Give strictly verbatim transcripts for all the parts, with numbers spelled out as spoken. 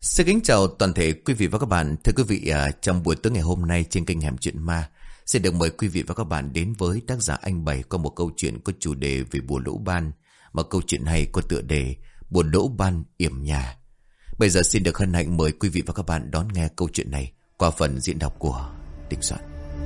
Xin kính chào toàn thể quý vị và các bạn. Thưa quý vị, à, trong buổi tối ngày hôm nay trên kênh Hẻm Chuyện Ma sẽ được mời quý vị và các bạn đến với tác giả Anh Bảy qua một câu chuyện có chủ đề về bùa lỗ ban, mà câu chuyện này có tựa đề Bùa lỗ ban yểm nhà. Bây giờ xin được hân hạnh mời quý vị và các bạn đón nghe câu chuyện này qua phần diễn đọc của Đình Soạn.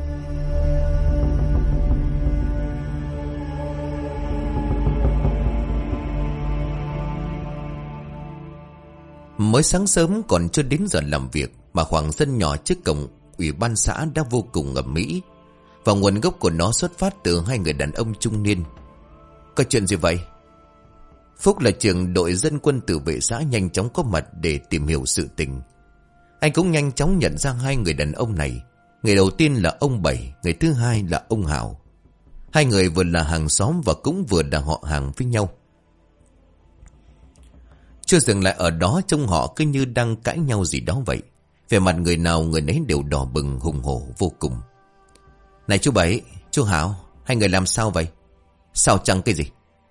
Mới sáng sớm còn chưa đến giờ làm việc mà khoảng sân nhỏ trước cổng ủy ban xã đã vô cùng ầm ĩ, và nguồn gốc của nó xuất phát từ hai người đàn ông trung niên. Có chuyện gì vậy? Phúc là trưởng đội dân quân tự vệ xã nhanh chóng có mặt để tìm hiểu sự tình. Anh cũng nhanh chóng nhận ra hai người đàn ông này. Người đầu tiên là ông Bảy, người thứ hai là ông Hảo. Hai người vừa là hàng xóm và cũng vừa là họ hàng với nhau. Chưa dừng lại ở đó, trông họ cứ như đang cãi nhau gì đó vậy. Về mặt người nào người nấy đều đỏ bừng hùng hổ vô cùng. Này chú Bảy, chú Hảo, hai người làm sao vậy? Sao chẳng cái gì?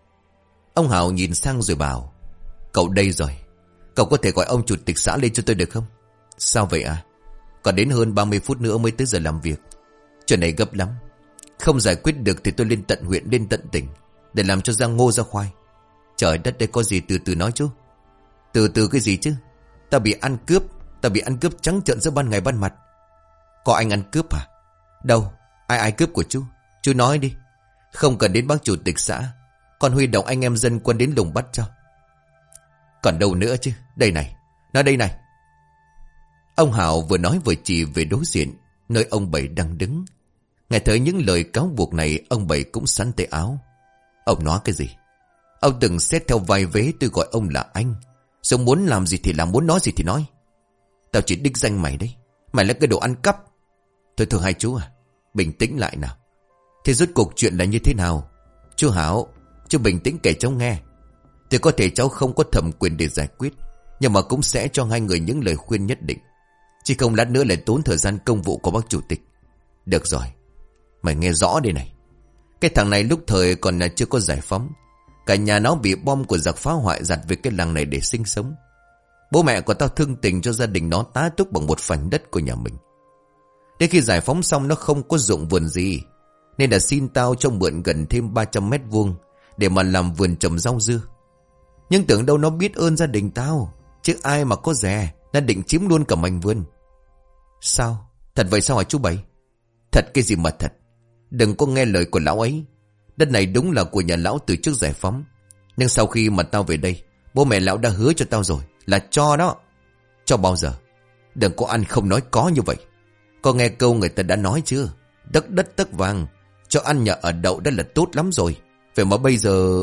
Ông Hảo nhìn sang rồi bảo, cậu đây rồi, cậu có thể gọi ông chủ tịch xã lên cho tôi được không? Sao vậy à? Còn đến hơn ba mươi phút nữa mới tới giờ làm việc. Chuyện này gấp lắm. Không giải quyết được thì tôi lên tận huyện, lên tận tỉnh, để làm cho ra ngô ra khoai. Trời đất, đây có gì từ từ nói chú. Từ từ cái gì chứ? Ta bị ăn cướp, ta bị ăn cướp trắng trợn giữa ban ngày ban mặt. Có anh ăn cướp à? Đâu? Ai ai cướp của chú? Chú nói đi. Không cần đến bác chủ tịch xã, còn huy động anh em dân quân đến lùng bắt cho. Còn đâu nữa chứ? Đây này, nói đây này. Ông Hảo vừa nói vừa chỉ về đối diện, nơi ông Bảy đang đứng. Nghe thấy những lời cáo buộc này, ông Bảy cũng sắn tay áo. Ông nói cái gì? Ông từng xét theo vai vế tôi gọi ông là anh. Xong muốn làm gì thì làm, muốn nói gì thì nói. Tao chỉ đích danh mày đấy. Mày là cái đồ ăn cắp. Thôi thôi hai chú à, bình tĩnh lại nào. Thế rốt cuộc chuyện là như thế nào? Chú Hảo, chú bình tĩnh kể cháu nghe. Thì có thể cháu không có thẩm quyền để giải quyết, nhưng mà cũng sẽ cho hai người những lời khuyên nhất định. Chứ không lát nữa lại tốn thời gian công vụ của bác chủ tịch. Được rồi, mày nghe rõ đây này. Cái thằng này lúc thời còn là chưa có giải phóng. Cả nhà nó bị bom của giặc phá hoại giặt về cái làng này để sinh sống. Bố mẹ của tao thương tình cho gia đình nó tá túc bằng một khoảnh đất của nhà mình. Đến khi giải phóng xong nó không có dụng vườn gì, nên đã xin tao cho mượn gần thêm ba trăm mét vuông để mà làm vườn trồng rau dưa. Nhưng tưởng đâu nó biết ơn gia đình tao, chứ ai mà có dè, nó định chiếm luôn cả mảnh vườn. Sao? Thật vậy sao hả chú Bảy? Thật cái gì mà thật? Đừng có nghe lời của lão ấy. Đất này đúng là của nhà lão từ trước giải phóng. Nhưng sau khi mà tao về đây, bố mẹ lão đã hứa cho tao rồi là cho đó. Cho bao giờ? Đừng có ăn không nói có như vậy. Có nghe câu người ta đã nói chưa? Đất đất tất vàng. Cho ăn nhà ở đậu đã là tốt lắm rồi. Vậy mà bây giờ...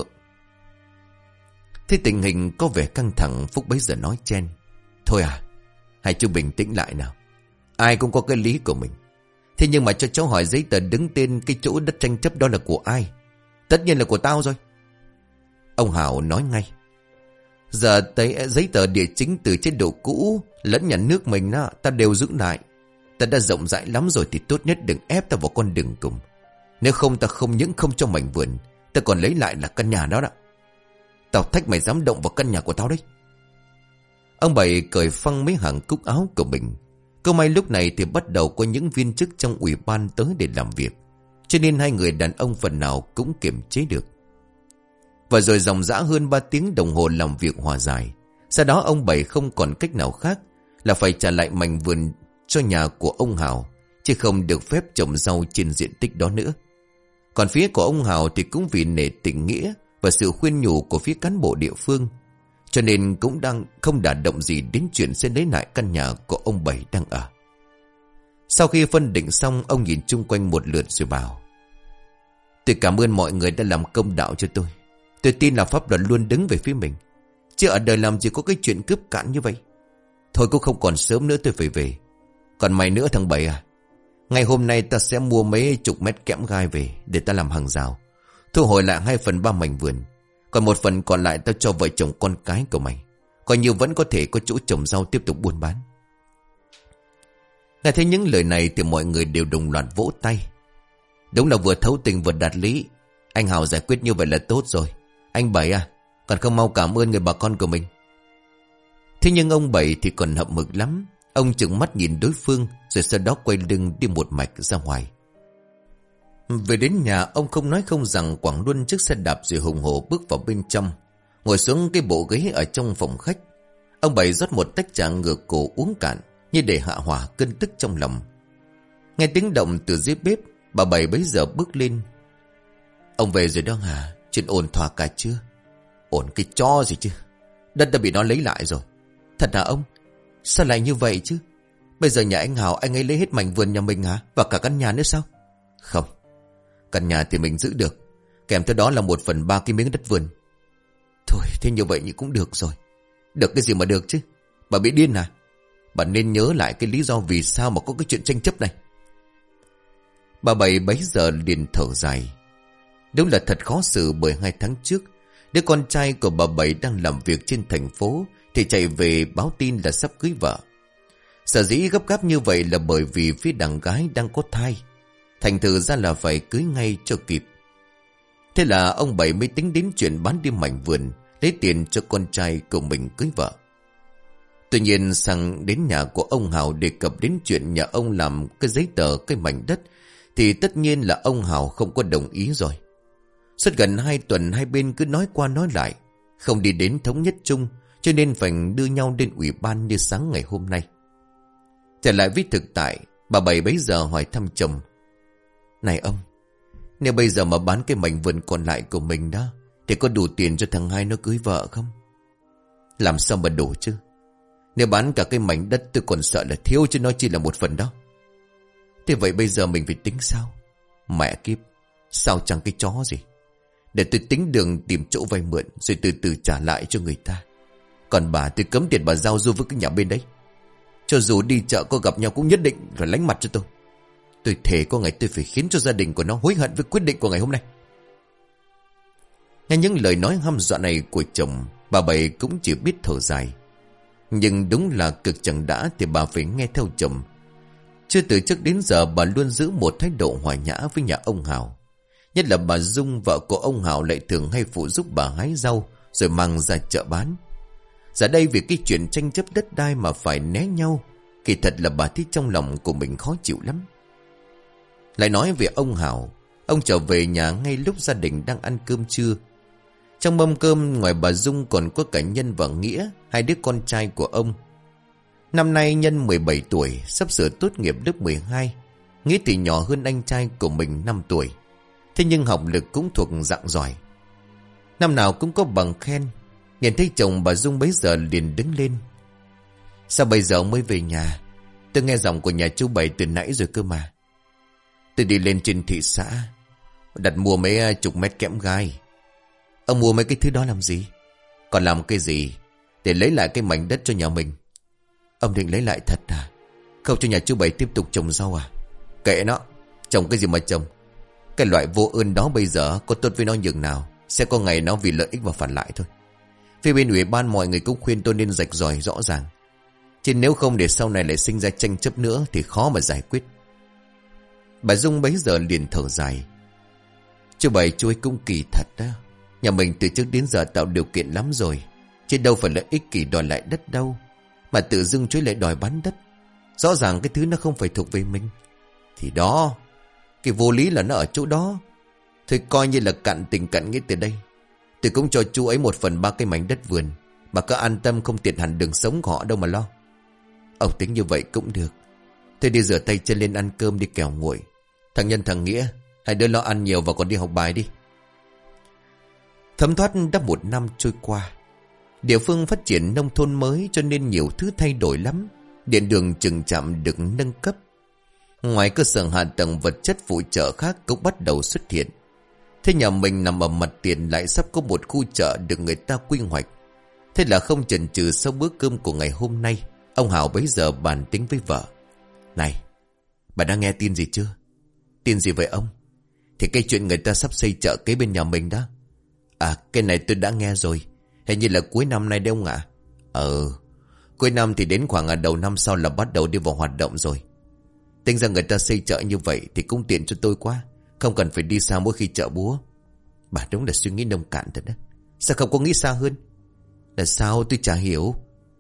Thế tình hình có vẻ căng thẳng, Phúc bấy giờ nói chen. Thôi à, hãy chú bình tĩnh lại nào. Ai cũng có cái lý của mình. Thế nhưng mà cho cháu hỏi giấy tờ đứng tên cái chỗ đất tranh chấp đó là của ai? Tất nhiên là của tao rồi. Ông Hảo nói ngay. Giờ tới giấy tờ địa chính từ chế độ cũ lẫn nhà nước mình đó, ta đều giữ lại. Ta đã rộng rãi lắm rồi thì tốt nhất đừng ép ta vào con đường cùng. Nếu không ta không những không cho mảnh vườn, ta còn lấy lại là căn nhà đó đó. Tao thách mày dám động vào căn nhà của tao đấy. Ông Bảy cởi phăng mấy hàng cúc áo của mình. Cơ may lúc này thì bắt đầu có những viên chức trong ủy ban tới để làm việc, cho nên hai người đàn ông phần nào cũng kiềm chế được. Và rồi dòng dã hơn ba tiếng đồng hồ làm việc hòa giải. Sau đó ông Bảy không còn cách nào khác là phải trả lại mảnh vườn cho nhà của ông Hảo, chứ không được phép trồng rau trên diện tích đó nữa. Còn phía của ông Hảo thì cũng vì nể tình nghĩa và sự khuyên nhủ của phía cán bộ địa phương, cho nên cũng đang không đả động gì đến chuyện sẽ lấy lại căn nhà của ông Bảy đang ở. Sau khi phân định xong, ông nhìn chung quanh một lượt rồi bảo, tôi cảm ơn mọi người đã làm công đạo cho tôi. Tôi tin là pháp luật luôn đứng về phía mình, chứ ở đời làm gì có cái chuyện cướp cạn như vậy. Thôi cũng không còn sớm nữa, tôi phải về. Còn mày nữa thằng Bảy à, ngày hôm nay ta sẽ mua mấy chục mét kẽm gai về để ta làm hàng rào, thu hồi lại hai phần ba mảnh vườn. Còn một phần còn lại tao cho vợ chồng con cái của mày, coi như vẫn có thể có chỗ trồng rau tiếp tục buôn bán. Nghe thấy những lời này thì mọi người đều đồng loạt vỗ tay. Đúng là vừa thấu tình vừa đạt lý. Anh Hào giải quyết như vậy là tốt rồi. Anh Bảy à, còn không mau cảm ơn người bà con của mình. Thế nhưng ông Bảy thì còn hậm hực lắm. Ông chừng mắt nhìn đối phương, rồi sau đó quay lưng đi một mạch ra ngoài. Về đến nhà, ông không nói không rằng quẳng luôn chiếc xe đạp rồi hùng hổ bước vào bên trong, ngồi xuống cái bộ ghế ở trong phòng khách. Ông Bảy rót một tách trà ngửa cổ uống cạn, như để hạ hỏa cơn tức trong lòng. Nghe tiếng động từ dưới bếp, bà Bảy bấy giờ bước lên. Ông về rồi đó hả? Chuyện ổn thỏa cả chưa? Ổn cái chó gì chứ, đất đã bị nó lấy lại rồi. Thật hả ông? Sao lại như vậy chứ? Bây giờ nhà anh Hào anh ấy lấy hết mảnh vườn nhà mình hả? Và cả căn nhà nữa sao? Không, căn nhà thì mình giữ được, kèm theo đó là một phần ba cái miếng đất vườn. Thôi thế như vậy thì cũng được rồi. Được cái gì mà được chứ? Bà bị điên à? Bà nên nhớ lại cái lý do vì sao mà có cái chuyện tranh chấp này. Bà Bảy bấy giờ liền thở dài. Đúng là thật khó xử, bởi hai tháng trước đứa con trai của bà Bảy đang làm việc trên thành phố thì chạy về báo tin là sắp cưới vợ. Sở dĩ gấp gáp như vậy là bởi vì phía đàn gái đang có thai, thành thử ra là phải cưới ngay cho kịp. Thế là ông Bảy mới tính đến chuyện bán đi mảnh vườn, lấy tiền cho con trai của mình cưới vợ. Tuy nhiên sang đến nhà của ông Hào đề cập đến chuyện nhà ông làm cái giấy tờ cái mảnh đất, thì tất nhiên là ông Hào không có đồng ý rồi. Suốt gần hai tuần hai bên cứ nói qua nói lại, không đi đến thống nhất chung, cho nên phải đưa nhau đến ủy ban như sáng ngày hôm nay. Trở lại với thực tại, bà Bảy bấy giờ hỏi thăm chồng. Này ông, nếu bây giờ mà bán cái mảnh vườn còn lại của mình đó, thì có đủ tiền cho thằng hai nó cưới vợ không? Làm sao mà đủ chứ? Nếu bán cả cái mảnh đất tôi còn sợ là thiếu, chứ nó chỉ là một phần đó. Thế vậy bây giờ mình phải tính sao? Mẹ kiếp, sao chẳng cái chó gì? Để tôi tính đường tìm chỗ vay mượn, rồi từ từ trả lại cho người ta. Còn bà tôi cấm tiền bà giao du với cái nhà bên đấy. Cho dù đi chợ có gặp nhau cũng nhất định phải lánh mặt cho tôi. Tôi thề có ngày tôi phải khiến cho gia đình của nó hối hận với quyết định của ngày hôm nay. Nghe những lời nói hăm dọa này của chồng, bà Bảy cũng chỉ biết thở dài. Nhưng đúng là cực chẳng đã thì bà phải nghe theo chồng. Chưa từ trước đến giờ bà luôn giữ một thái độ hòa nhã với nhà ông Hào. Nhất là bà Dung, vợ của ông Hào, lại thường hay phụ giúp bà hái rau rồi mang ra chợ bán. Giờ đây vì cái chuyện tranh chấp đất đai mà phải né nhau, kỳ thật là bà thấy trong lòng của mình khó chịu lắm. Lại nói về ông Hào, ông trở về nhà ngay lúc gia đình đang ăn cơm trưa. Trong mâm cơm ngoài bà Dung còn có cả Nhân và Nghĩa, hai đứa con trai của ông. Năm nay Nhân mười bảy tuổi, sắp sửa tốt nghiệp lớp mười hai. Nghĩa thì nhỏ hơn anh trai của mình năm tuổi. Thế nhưng học lực cũng thuộc dạng giỏi, năm nào cũng có bằng khen. Nhìn thấy chồng, bà Dung bấy giờ liền đứng lên. Sao bây giờ mới về nhà? Tôi nghe giọng của nhà chú Bảy từ nãy rồi cơ mà. Tôi đi lên trên thị xã đặt mua mấy chục mét kẽm gai. Ông mua mấy cái thứ đó làm gì? Còn làm cái gì? Để lấy lại cái mảnh đất cho nhà mình. Ông định lấy lại thật à? Không cho nhà chú Bảy tiếp tục trồng rau à? Kệ nó, trồng cái gì mà trồng. Cái loại vô ơn đó bây giờ có tốt với nó nhường nào, sẽ có ngày nó vì lợi ích mà phản lại thôi. Phía bên ủy ban mọi người cũng khuyên tôi nên rạch ròi rõ ràng, chứ nếu không để sau này lại sinh ra tranh chấp nữa thì khó mà giải quyết. Bà Dung bấy giờ liền thở dài. Chú Bảy chú ấy cũng kỳ thật đó. Nhà mình từ trước đến giờ tạo điều kiện lắm rồi, chứ đâu phải là ích kỷ đòi lại đất đâu. Mà tự dưng chú ấy lại đòi bán đất. Rõ ràng cái thứ nó không phải thuộc về mình. Thì đó, cái vô lý là nó ở chỗ đó. Thôi coi như là cạn tình cạn nghĩa từ đây. Tôi cũng cho chú ấy một phần ba cái mảnh đất vườn. Bà cứ an tâm, không tiệt hẳn đường sống của họ đâu mà lo. Ông tính như vậy cũng được. Thôi đi rửa tay chân lên ăn cơm đi kẻo nguội. Thằng Nhân thằng Nghĩa, hai đứa lo ăn nhiều và còn đi học bài đi. Thấm thoát đã một năm trôi qua. Địa phương phát triển nông thôn mới cho nên nhiều thứ thay đổi lắm. Điện đường chừng trạm được nâng cấp. Ngoài cơ sở hạ tầng vật chất phụ trợ khác cũng bắt đầu xuất hiện. Thế nhà mình nằm ở mặt tiền lại sắp có một khu chợ được người ta quy hoạch. Thế là không chần chừ, sau bữa cơm của ngày hôm nay, ông Hào bấy giờ bàn tính với vợ. Này, bà đã nghe tin gì chưa? Tin gì vậy ông? Thì cái chuyện người ta sắp xây chợ kế bên nhà mình đó. À, cái này tôi đã nghe rồi. Hình như là cuối năm nay đấy ông ạ. Ờ, cuối năm thì đến khoảng đầu năm sau là bắt đầu đi vào hoạt động rồi. Tính ra người ta xây chợ như vậy thì cũng tiện cho tôi quá, không cần phải đi xa mỗi khi chợ búa. Bà đúng là suy nghĩ nông cạn thật đó. Sao không có nghĩ xa hơn? Là sao tôi chả hiểu.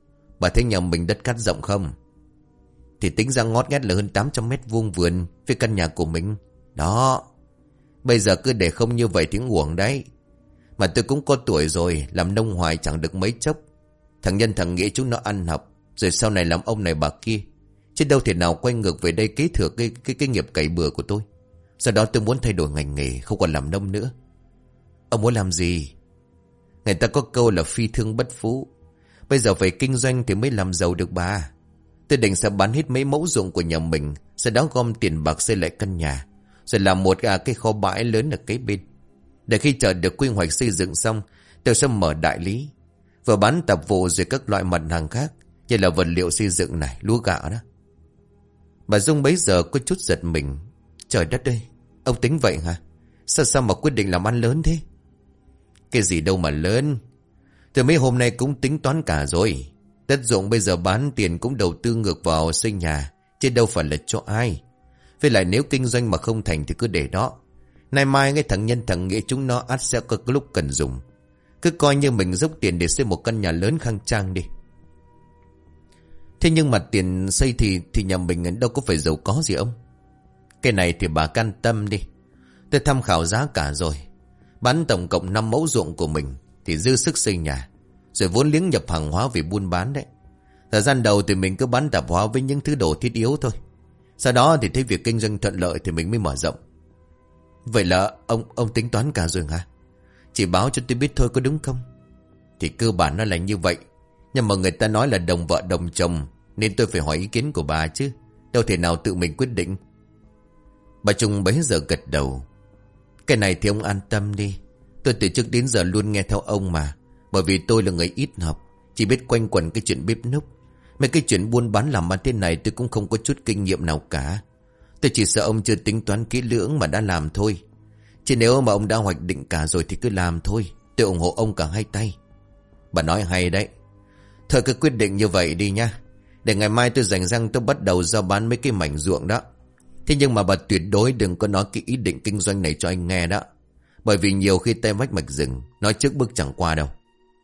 Bà thấy nhà mình đất cát rộng không? Thì tính ra ngót nghét là hơn tám trăm mét vuông vườn với căn nhà của mình. Đó. Bây giờ cứ để không như vậy thì uổng đấy. Mà tôi cũng có tuổi rồi, làm nông hoài chẳng được mấy chốc. Thằng Nhân thằng Nghĩa chúng nó ăn học, rồi sau này làm ông này bà kia. Chứ đâu thể nào quay ngược về đây kế thừa cái, cái, cái nghiệp cày bừa của tôi. Sau đó tôi muốn thay đổi ngành nghề, không còn làm nông nữa. Ông muốn làm gì? Người ta có câu là phi thương bất phú. Bây giờ phải kinh doanh thì mới làm giàu được bà. Tôi định sẽ bán hết mấy mẫu ruộng của nhà mình, sau đó gom tiền bạc xây lại căn nhà, rồi làm một à, cái kho bãi lớn ở kế bên. Để khi chờ được quy hoạch xây dựng xong, tôi sẽ mở đại lý, vừa bán tạp vụ rồi các loại mặt hàng khác, như là vật liệu xây dựng này, lúa gạo đó. Bà Dung bấy giờ có chút giật mình. Trời đất ơi, ông tính vậy hả? Sao sao mà quyết định làm ăn lớn thế? Cái gì đâu mà lớn. Từ mấy hôm nay cũng tính toán cả rồi. Đất ruộng bây giờ bán tiền cũng đầu tư ngược vào xây nhà, chứ đâu phải là cho ai. Với lại nếu kinh doanh mà không thành thì cứ để đó. Nay mai cái thằng Nhân thằng Nghĩa chúng nó ắt sẽ có lúc cần dùng. Cứ coi như mình dốc tiền để xây một căn nhà lớn khang trang đi. Thế nhưng mà tiền xây thì thì nhà mình đâu có phải giàu có gì ông. Cái này thì bà can tâm đi. Tôi tham khảo giá cả rồi. Bán tổng cộng năm mẫu ruộng của mình thì dư sức xây nhà, rồi vốn liếng nhập hàng hóa về buôn bán đấy. Thời gian đầu thì mình cứ bán tạp hóa với những thứ đồ thiết yếu thôi. Sau đó thì thấy việc kinh doanh thuận lợi thì mình mới mở rộng. Vậy là ông ông tính toán cả rồi hả? Chỉ báo cho tôi biết thôi có đúng không? Thì cơ bản nó là như vậy. Nhưng mà người ta nói là đồng vợ đồng chồng, nên tôi phải hỏi ý kiến của bà chứ. Đâu thể nào tự mình quyết định. Bà Trung bấy giờ gật đầu. Cái này thì ông an tâm đi. Tôi từ trước đến giờ luôn nghe theo ông mà. Bởi vì tôi là người ít học, chỉ biết quanh quẩn cái chuyện bếp núc. Mấy cái chuyện buôn bán làm ăn thế này tôi cũng không có chút kinh nghiệm nào cả. Tôi chỉ sợ ông chưa tính toán kỹ lưỡng mà đã làm thôi. Chứ nếu mà ông đã hoạch định cả rồi thì cứ làm thôi. Tôi ủng hộ ông cả hai tay. Bà nói hay đấy. Thôi cứ quyết định như vậy đi nha. Để ngày mai tôi rảnh rang tôi bắt đầu giao bán mấy cái mảnh ruộng đó. Thế nhưng mà bà tuyệt đối đừng có nói cái ý định kinh doanh này cho anh nghe đó. Bởi vì nhiều khi tay vách mạch rừng, nói trước bước chẳng qua đâu.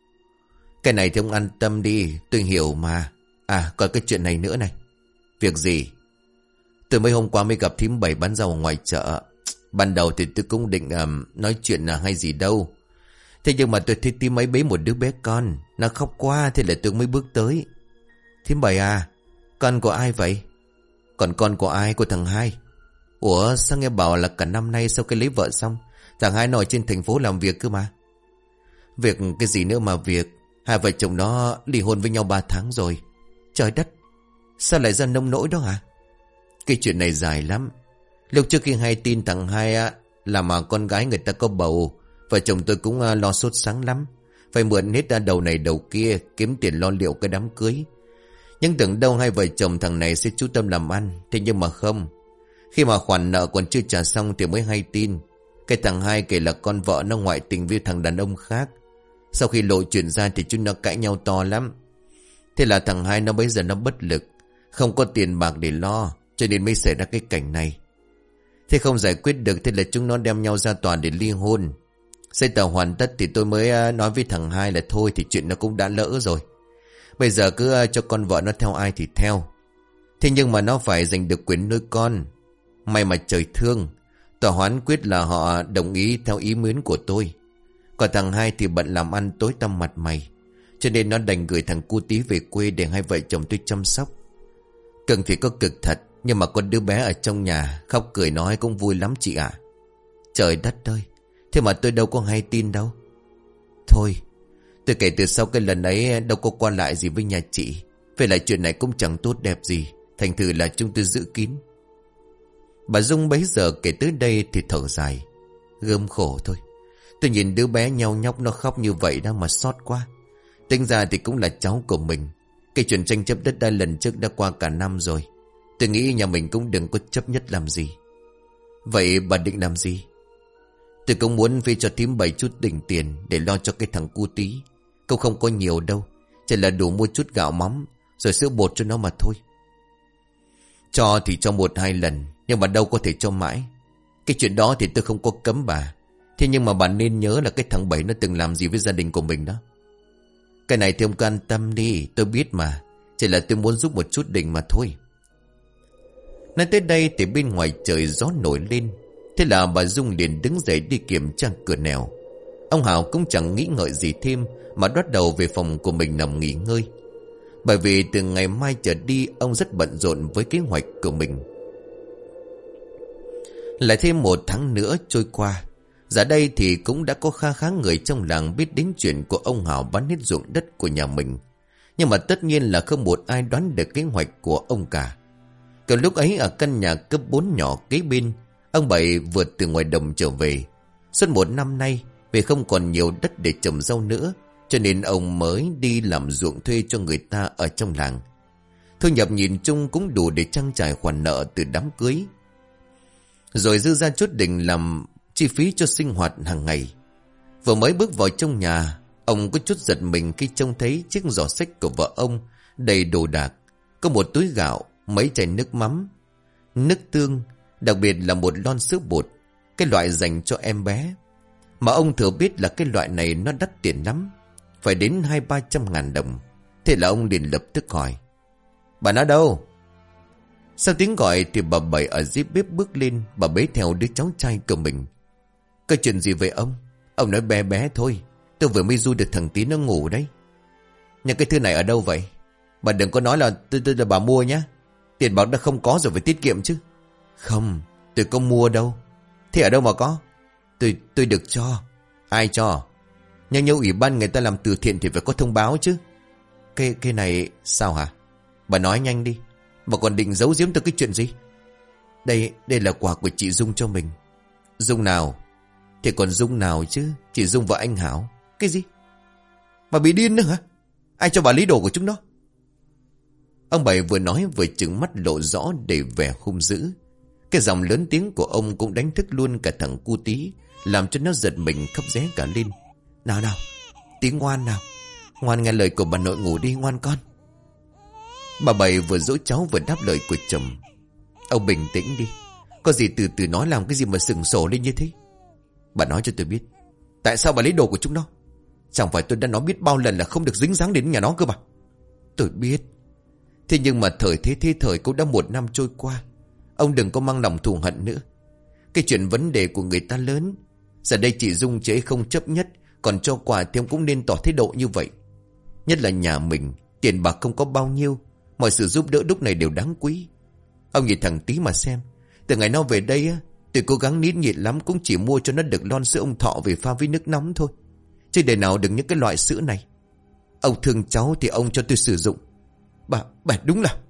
Cái này thì ông an tâm đi, tôi hiểu mà. À còn cái chuyện này nữa này. Việc gì? Từ mấy hôm qua mới gặp thím Bảy bán rau ở ngoài chợ. Ban đầu thì tôi cũng định um, nói chuyện là hay gì đâu. Thế nhưng mà tôi thấy thím ấy bế một đứa bé con. Nó khóc quá thế là tôi mới bước tới. Thím Bảy à, con của ai vậy? Còn con của ai? Của thằng Hai. Ủa sao nghe bảo là cả năm nay sau khi lấy vợ xong thằng Hai nổi trên thành phố làm việc cơ mà. Việc cái gì nữa mà việc. Hai vợ chồng nó ly hôn với nhau ba tháng rồi. Trời đất, sao lại ra nông nỗi đó hả? Cái chuyện này dài lắm. Lúc trước khi hay tin thằng Hai á, là mà con gái người ta có bầu, vợ chồng tôi cũng lo sốt sắng lắm. Phải mượn hết ra đầu này đầu kia, kiếm tiền lo liệu cái đám cưới. Nhưng tưởng đâu hai vợ chồng thằng này sẽ chú tâm làm ăn. Thế nhưng mà không. Khi mà khoản nợ còn chưa trả xong thì mới hay tin cái thằng Hai kể là con vợ nó ngoại tình với thằng đàn ông khác. Sau khi lộ chuyện ra thì chúng nó cãi nhau to lắm. Thế là thằng Hai nó bây giờ nó bất lực, không có tiền bạc để lo, cho nên mới xảy ra cái cảnh này. Thế không giải quyết được, thế là chúng nó đem nhau ra tòa để ly hôn. Giấy tờ hoàn tất thì tôi mới nói với thằng Hai là thôi thì chuyện nó cũng đã lỡ rồi. Bây giờ cứ cho con vợ nó theo ai thì theo. Thế nhưng mà nó phải giành được quyền nuôi con. May mà trời thương, tòa hoán quyết là họ đồng ý theo ý muốn của tôi. Còn thằng Hai thì bận làm ăn tối tăm mặt mày, cho nên nó đành gửi thằng cu tí về quê để hai vợ chồng tôi chăm sóc. Cần thì có cực thật, nhưng mà con đứa bé ở trong nhà khóc cười nói cũng vui lắm chị ạ. Trời đất ơi, thế mà tôi đâu có hay tin đâu. Thôi, tôi kể từ sau cái lần ấy đâu có qua lại gì với nhà chị. Vậy lại chuyện này cũng chẳng tốt đẹp gì, thành thử là chúng tôi giữ kín. Bà Dung bấy giờ kể tới đây thì thở dài. Gớm khổ thôi. Tôi nhìn đứa bé nhau nhóc nó khóc như vậy đó mà xót quá. Tính ra thì cũng là cháu của mình. Cái chuyện tranh chấp đất đai lần trước đã qua cả năm rồi. Tôi nghĩ nhà mình cũng đừng có chấp nhất làm gì. Vậy bà định làm gì? Tôi cũng muốn phê cho thím Bảy chút đỉnh tiền để lo cho cái thằng cu tí. Cũng không có nhiều đâu, chỉ là đủ mua chút gạo mắm rồi sữa bột cho nó mà thôi. Cho thì cho một hai lần, nhưng mà đâu có thể cho mãi. Cái chuyện đó thì tôi không có cấm bà. Thế nhưng mà bà nên nhớ là cái thằng Bảy nó từng làm gì với gia đình của mình đó. Cái này thì ông cứ an tâm đi, tôi biết mà. Chỉ là tôi muốn giúp một chút Đình mà thôi. Nói tới đây thì bên ngoài trời gió nổi lên. Thế là bà Dung liền đứng dậy đi kiểm tra cửa nẻo. Ông Hảo cũng chẳng nghĩ ngợi gì thêm mà bắt đầu về phòng của mình nằm nghỉ ngơi. Bởi vì từ ngày mai trở đi ông rất bận rộn với kế hoạch của mình. Lại thêm một tháng nữa trôi qua. Giờ đây thì cũng đã có kha khá người trong làng biết đến chuyện của ông Hảo bán hết ruộng đất của nhà mình. Nhưng mà tất nhiên là không một ai đoán được kế hoạch của ông cả. Kiểu lúc ấy ở căn nhà cấp bốn nhỏ kế bên, ông Bảy vượt từ ngoài đồng trở về. Suốt một năm nay, vì không còn nhiều đất để trồng rau nữa, cho nên ông mới đi làm ruộng thuê cho người ta ở trong làng. Thu nhập nhìn chung cũng đủ để trang trải khoản nợ từ đám cưới. Rồi dư ra chút đỉnh làm chi phí cho sinh hoạt hàng ngày. Vừa mới bước vào trong nhà, ông có chút giật mình khi trông thấy chiếc giỏ xách của vợ ông đầy đồ đạc. Có một túi gạo, mấy chai nước mắm, nước tương, đặc biệt là một lon sữa bột, cái loại dành cho em bé. Mà ông thừa biết là cái loại này nó đắt tiền lắm, phải đến hai ba trăm ngàn đồng. Thế là ông liền lập tức hỏi: bà nó đâu? Sau tiếng gọi thì bà Bảy ở dưới bếp bước lên. Bà bế theo đứa cháu trai của mình. Có chuyện gì vậy ông? Ông nói bé bé thôi, tôi vừa mới du được thằng Tí nó ngủ đấy. Nhưng cái thứ này ở đâu vậy? Bà đừng có nói là tôi, tôi là bà mua nhé. Tiền bạc đã không có rồi phải tiết kiệm chứ. Không, tôi có mua đâu. Thế ở đâu mà có? Tôi tôi được cho. Ai cho? Nhưng nếu ủy ban người ta làm từ thiện thì phải có thông báo chứ. Cái cái này sao hả? Bà nói nhanh đi. Bà còn định giấu giếm tôi cái chuyện gì? Đây đây là quà của chị Dung cho mình. Dung nào? Thì còn Dung nào chứ? Chị Dung và anh Hảo. Cái gì? Bà bị điên nữa hả? Ai cho bà lấy đồ của chúng nó? Ông Bảy vừa nói vừa trừng mắt lộ rõ đầy vẻ hung dữ. Cái giọng lớn tiếng của ông cũng đánh thức luôn cả thằng cu Tí, làm cho nó giật mình khóc ré cả lên. Nào nào, Tí ngoan nào, ngoan nghe lời của bà nội ngủ đi ngoan con. Bà Bảy vừa dỗ cháu vừa đáp lời của chồng. Ông bình tĩnh đi, có gì từ từ nói, làm cái gì mà sừng sổ lên như thế. Bà nói cho tôi biết, tại sao bà lấy đồ của chúng nó? Chẳng phải tôi đã nói biết bao lần là không được dính dáng đến nhà nó cơ mà. Tôi biết. Thế nhưng mà thời thế thế thời cũng đã một năm trôi qua. Ông đừng có mang lòng thù hận nữa. Cái chuyện vấn đề của người ta lớn. Giờ đây chị Dung chế không chấp nhất, còn cho quà thì ông cũng nên tỏ thái độ như vậy. Nhất là nhà mình, tiền bạc không có bao nhiêu, mọi sự giúp đỡ lúc này đều đáng quý. Ông nhìn thằng Tí mà xem. Từ ngày nó về đây á, tôi cố gắng nín nhịn lắm, cũng chỉ mua cho nó được lon sữa ông Thọ về pha với nước nóng thôi, chứ để nào được những cái loại sữa này. Ông thương cháu thì ông cho tôi sử dụng. Bà, bà đúng là...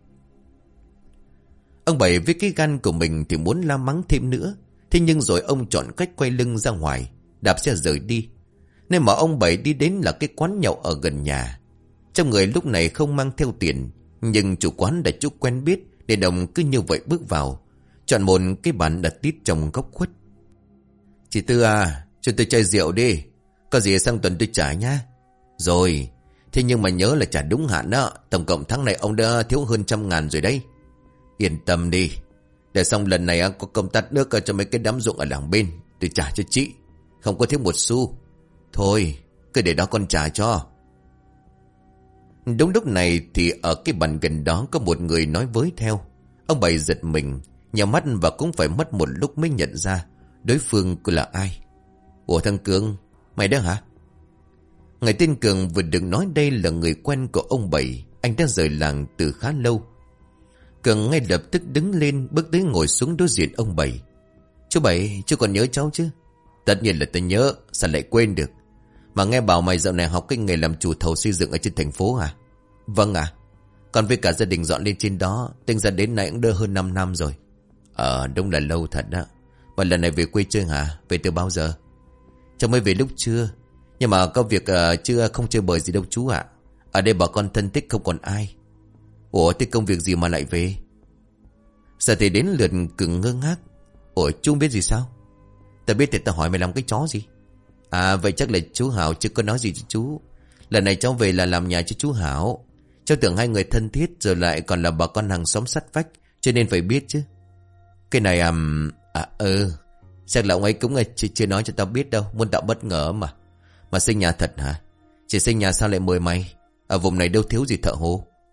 Ông Bảy với cái gan của mình thì muốn la mắng thêm nữa. Thế nhưng rồi ông chọn cách quay lưng ra ngoài, đạp xe rời đi. Nên mà ông Bảy đi đến là cái quán nhậu ở gần nhà. Trong người lúc này không mang theo tiền, nhưng chủ quán đã chút quen biết, để đồng cứ như vậy bước vào, chọn một cái bàn đặt tít trong góc khuất. Chị Tư à, cho tôi chai rượu đi, có gì sang tuần tôi trả nhá. Rồi, thế nhưng mà nhớ là trả đúng hạn đó. Tổng cộng tháng này ông đã thiếu hơn trăm ngàn rồi đấy. Yên tâm đi, để xong lần này có công tát nước cho mấy cái đám ruộng ở làng bên, tôi trả cho chị, không có thiếu một xu. Thôi, cứ để đó con trả cho. Đúng lúc này thì ở cái bàn gần đó có một người nói với theo. Ông Bảy giật mình, nhắm mắt và cũng phải mất một lúc mới nhận ra đối phương là ai. Ủa thằng Cường, mày đó hả? Người tên Cường vừa được nói đây là người quen của ông Bảy. Anh đã rời làng từ khá lâu. Cường ngay lập tức đứng lên, bước tới ngồi xuống đối diện ông Bảy. Chú Bảy, chú còn nhớ cháu chứ? Tất nhiên là tôi nhớ, sao lại quên được. Mà nghe bảo mày dạo này học cái nghề làm chủ thầu xây dựng ở trên thành phố hả? Vâng ạ. À. Còn với cả gia đình dọn lên trên đó, tính ra đến nay cũng đỡ hơn năm năm rồi. Ờ, đúng là lâu thật đó. Mà lần này về quê chơi hả? Về từ bao giờ? Cháu mới về lúc trưa. Nhưng mà có việc uh, chưa không chơi bời gì đâu chú ạ. Ở đây bà con thân thích không còn ai. Ủa thế công việc gì mà lại về? Giờ thì đến lượt Cường ngơ ngác. Ủa chú biết gì sao? Ta biết thì ta hỏi mày làm cái chó gì? À vậy chắc là chú Hảo chưa có nói gì cho chú. Lần này cháu về là làm nhà cho chú Hảo. Cháu tưởng hai người thân thiết, rồi lại còn là bà con hàng xóm sát vách, cho nên phải biết chứ. Cái này à... À ừ chắc là ông ấy cũng chưa, chưa nói cho tao biết đâu. Muốn tạo bất ngờ mà. Mà xây nhà thật hả? Chỉ xây nhà sao lại mời mày? Ở vùng này đâu thiếu gì thợ hồ.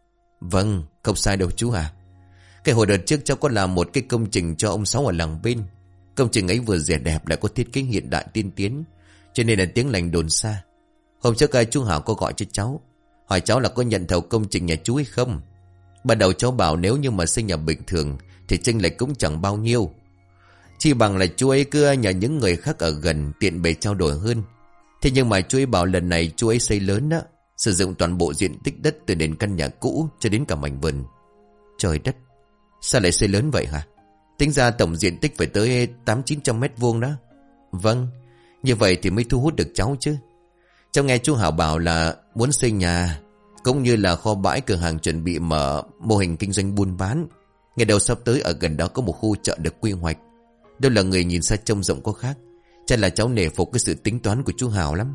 Vâng, không sai đâu chú à. Cái hồi đợt trước cháu có làm một cái công trình cho ông Sáu ở làng bên. Công trình ấy vừa rẻ đẹp lại có thiết kế hiện đại tiên tiến, cho nên là tiếng lành đồn xa. Hôm trước chú Hảo có gọi cho cháu, hỏi cháu là có nhận thầu công trình nhà chú hay không. Ban đầu cháu bảo nếu như mà xây nhà bình thường thì chênh lệch cũng chẳng bao nhiêu, chỉ bằng là chú ấy cứ nhờ những người khác ở gần tiện bề trao đổi hơn. Thế nhưng mà chú ấy bảo lần này chú ấy xây lớn đó, sử dụng toàn bộ diện tích đất từ nền căn nhà cũ cho đến cả mảnh vườn. Trời đất, sao lại xây lớn vậy hả? Tính ra tổng diện tích phải tới tám chín trăm mét vuông đó. Vâng, như vậy thì mới thu hút được cháu chứ. Cháu nghe chú Hảo bảo là muốn xây nhà cũng như là kho bãi, cửa hàng chuẩn bị mở mô hình kinh doanh buôn bán. Ngày đầu sắp tới ở gần đó có một khu chợ được quy hoạch. Đâu là người nhìn xa trông rộng có khác. Chắc là cháu nể phục cái sự tính toán của chú Hảo lắm.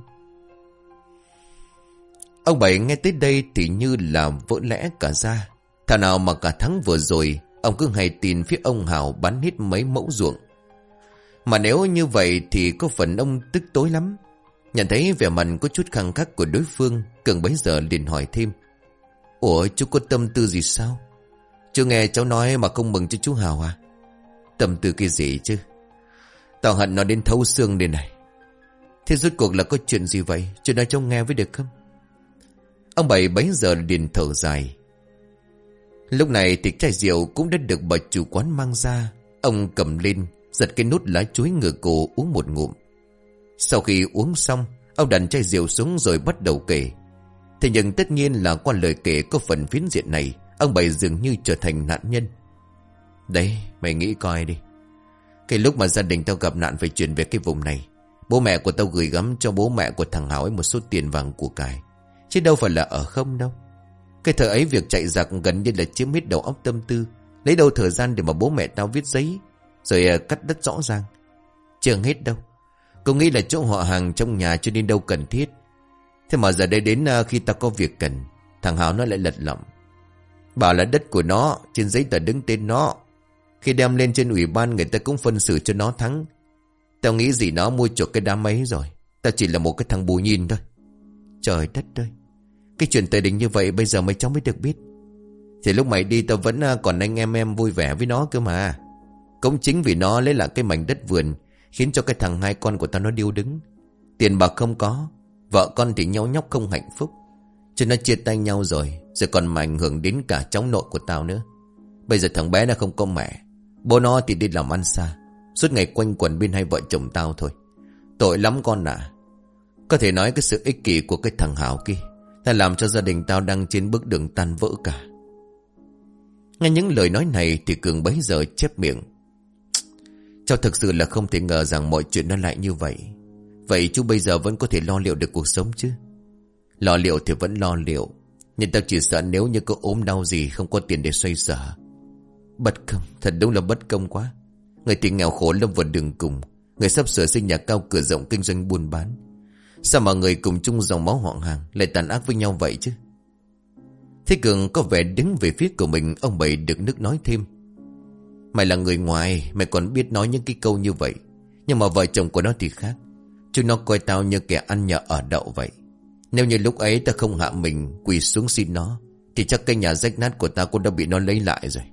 Ông Bảy nghe tới đây thì như là vỡ lẽ cả ra. Thảo nào mà cả tháng vừa rồi ông cứ hay tin phía ông Hảo bán hết mấy mẫu ruộng. Mà nếu như vậy thì có phần ông tức tối lắm. Nhận thấy vẻ mặt có chút khăng khắc của đối phương, Cường bấy giờ liền hỏi thêm. Ủa, chú có tâm tư gì sao? Chú nghe cháu nói mà không mừng cho chú Hảo à? Tâm tư cái gì chứ? Tao hận nó đến thấu xương đây này. Thế rốt cuộc là có chuyện gì vậy? Chú nói cháu nghe với được không? Ông Bảy bấy giờ liền thở dài. Lúc này thì chai rượu cũng đã được bà chủ quán mang ra. Ông cầm lên, giật cái nút lá chuối ngửa cổ uống một ngụm. Sau khi uống xong, ông đặt chai rượu xuống rồi bắt đầu kể. Thế nhưng tất nhiên là qua lời kể có phần phiến diện này, ông Bảy dường như trở thành nạn nhân. Đấy, mày nghĩ coi đi. Cái lúc mà gia đình tao gặp nạn phải chuyển về cái vùng này, bố mẹ của tao gửi gắm cho bố mẹ của thằng Hảo ấy một số tiền vàng của cải, chứ đâu phải là ở không đâu. Cái thời ấy việc chạy giặc gần như là chiếm hết đầu óc tâm tư. Lấy đâu thời gian để mà bố mẹ tao viết giấy rồi cắt đất rõ ràng. Chưa hết đâu. Cô nghĩ là chỗ họ hàng trong nhà cho nên đâu cần thiết. Thế mà giờ đây đến khi tao có việc cần, thằng Hảo nó lại lật lọng, bảo là đất của nó, trên giấy tờ đứng tên nó. Khi đem lên trên ủy ban người ta cũng phân xử cho nó thắng. Tao nghĩ gì nó mua chuộc cái đám ấy rồi. Tao chỉ là một cái thằng bù nhìn thôi. Trời đất ơi, cái chuyện tờ đình như vậy bây giờ mấy cháu mới được biết. Thì lúc mày đi tao vẫn còn anh em em vui vẻ với nó cơ mà. Cũng chính vì nó lấy lại cái mảnh đất vườn khiến cho cái thằng hai con của tao nó điêu đứng. Tiền bạc không có, vợ con thì nhau nhóc không hạnh phúc, cho nó chia tay nhau rồi. Rồi còn mà ảnh hưởng đến cả cháu nội của tao nữa. Bây giờ thằng bé nó không có mẹ, bố nó thì đi làm ăn xa, suốt ngày quanh quẩn bên hai vợ chồng tao thôi. Tội lắm con ạ. Có thể nói cái sự ích kỷ của cái thằng Hảo kia đã làm cho gia đình tao đang trên bước đường tan vỡ cả. Nghe những lời nói này thì Cường bấy giờ chép miệng. Cháu thực sự là không thể ngờ rằng mọi chuyện nó lại như vậy. Vậy chú bây giờ vẫn có thể lo liệu được cuộc sống chứ? Lo liệu thì vẫn lo liệu, nhưng tao chỉ sợ nếu như có ốm đau gì không có tiền để xoay sở. Bất công, thật đúng là bất công quá. Người thì nghèo khổ lâm vào đường cùng, người sắp sửa xây nhà cao cửa rộng kinh doanh buôn bán. Sao mà người cùng chung dòng máu họ hàng lại tàn ác với nhau vậy chứ? Thế Cường có vẻ đứng về phía của mình. Ông Bảy được nước nói thêm. Mày là người ngoài, mày còn biết nói những cái câu như vậy. Nhưng mà vợ chồng của nó thì khác. Chúng nó coi tao như kẻ ăn nhờ ở đậu vậy. Nếu như lúc ấy ta không hạ mình quỳ xuống xin nó, thì chắc cái nhà rách nát của ta cũng đã bị nó lấy lại rồi.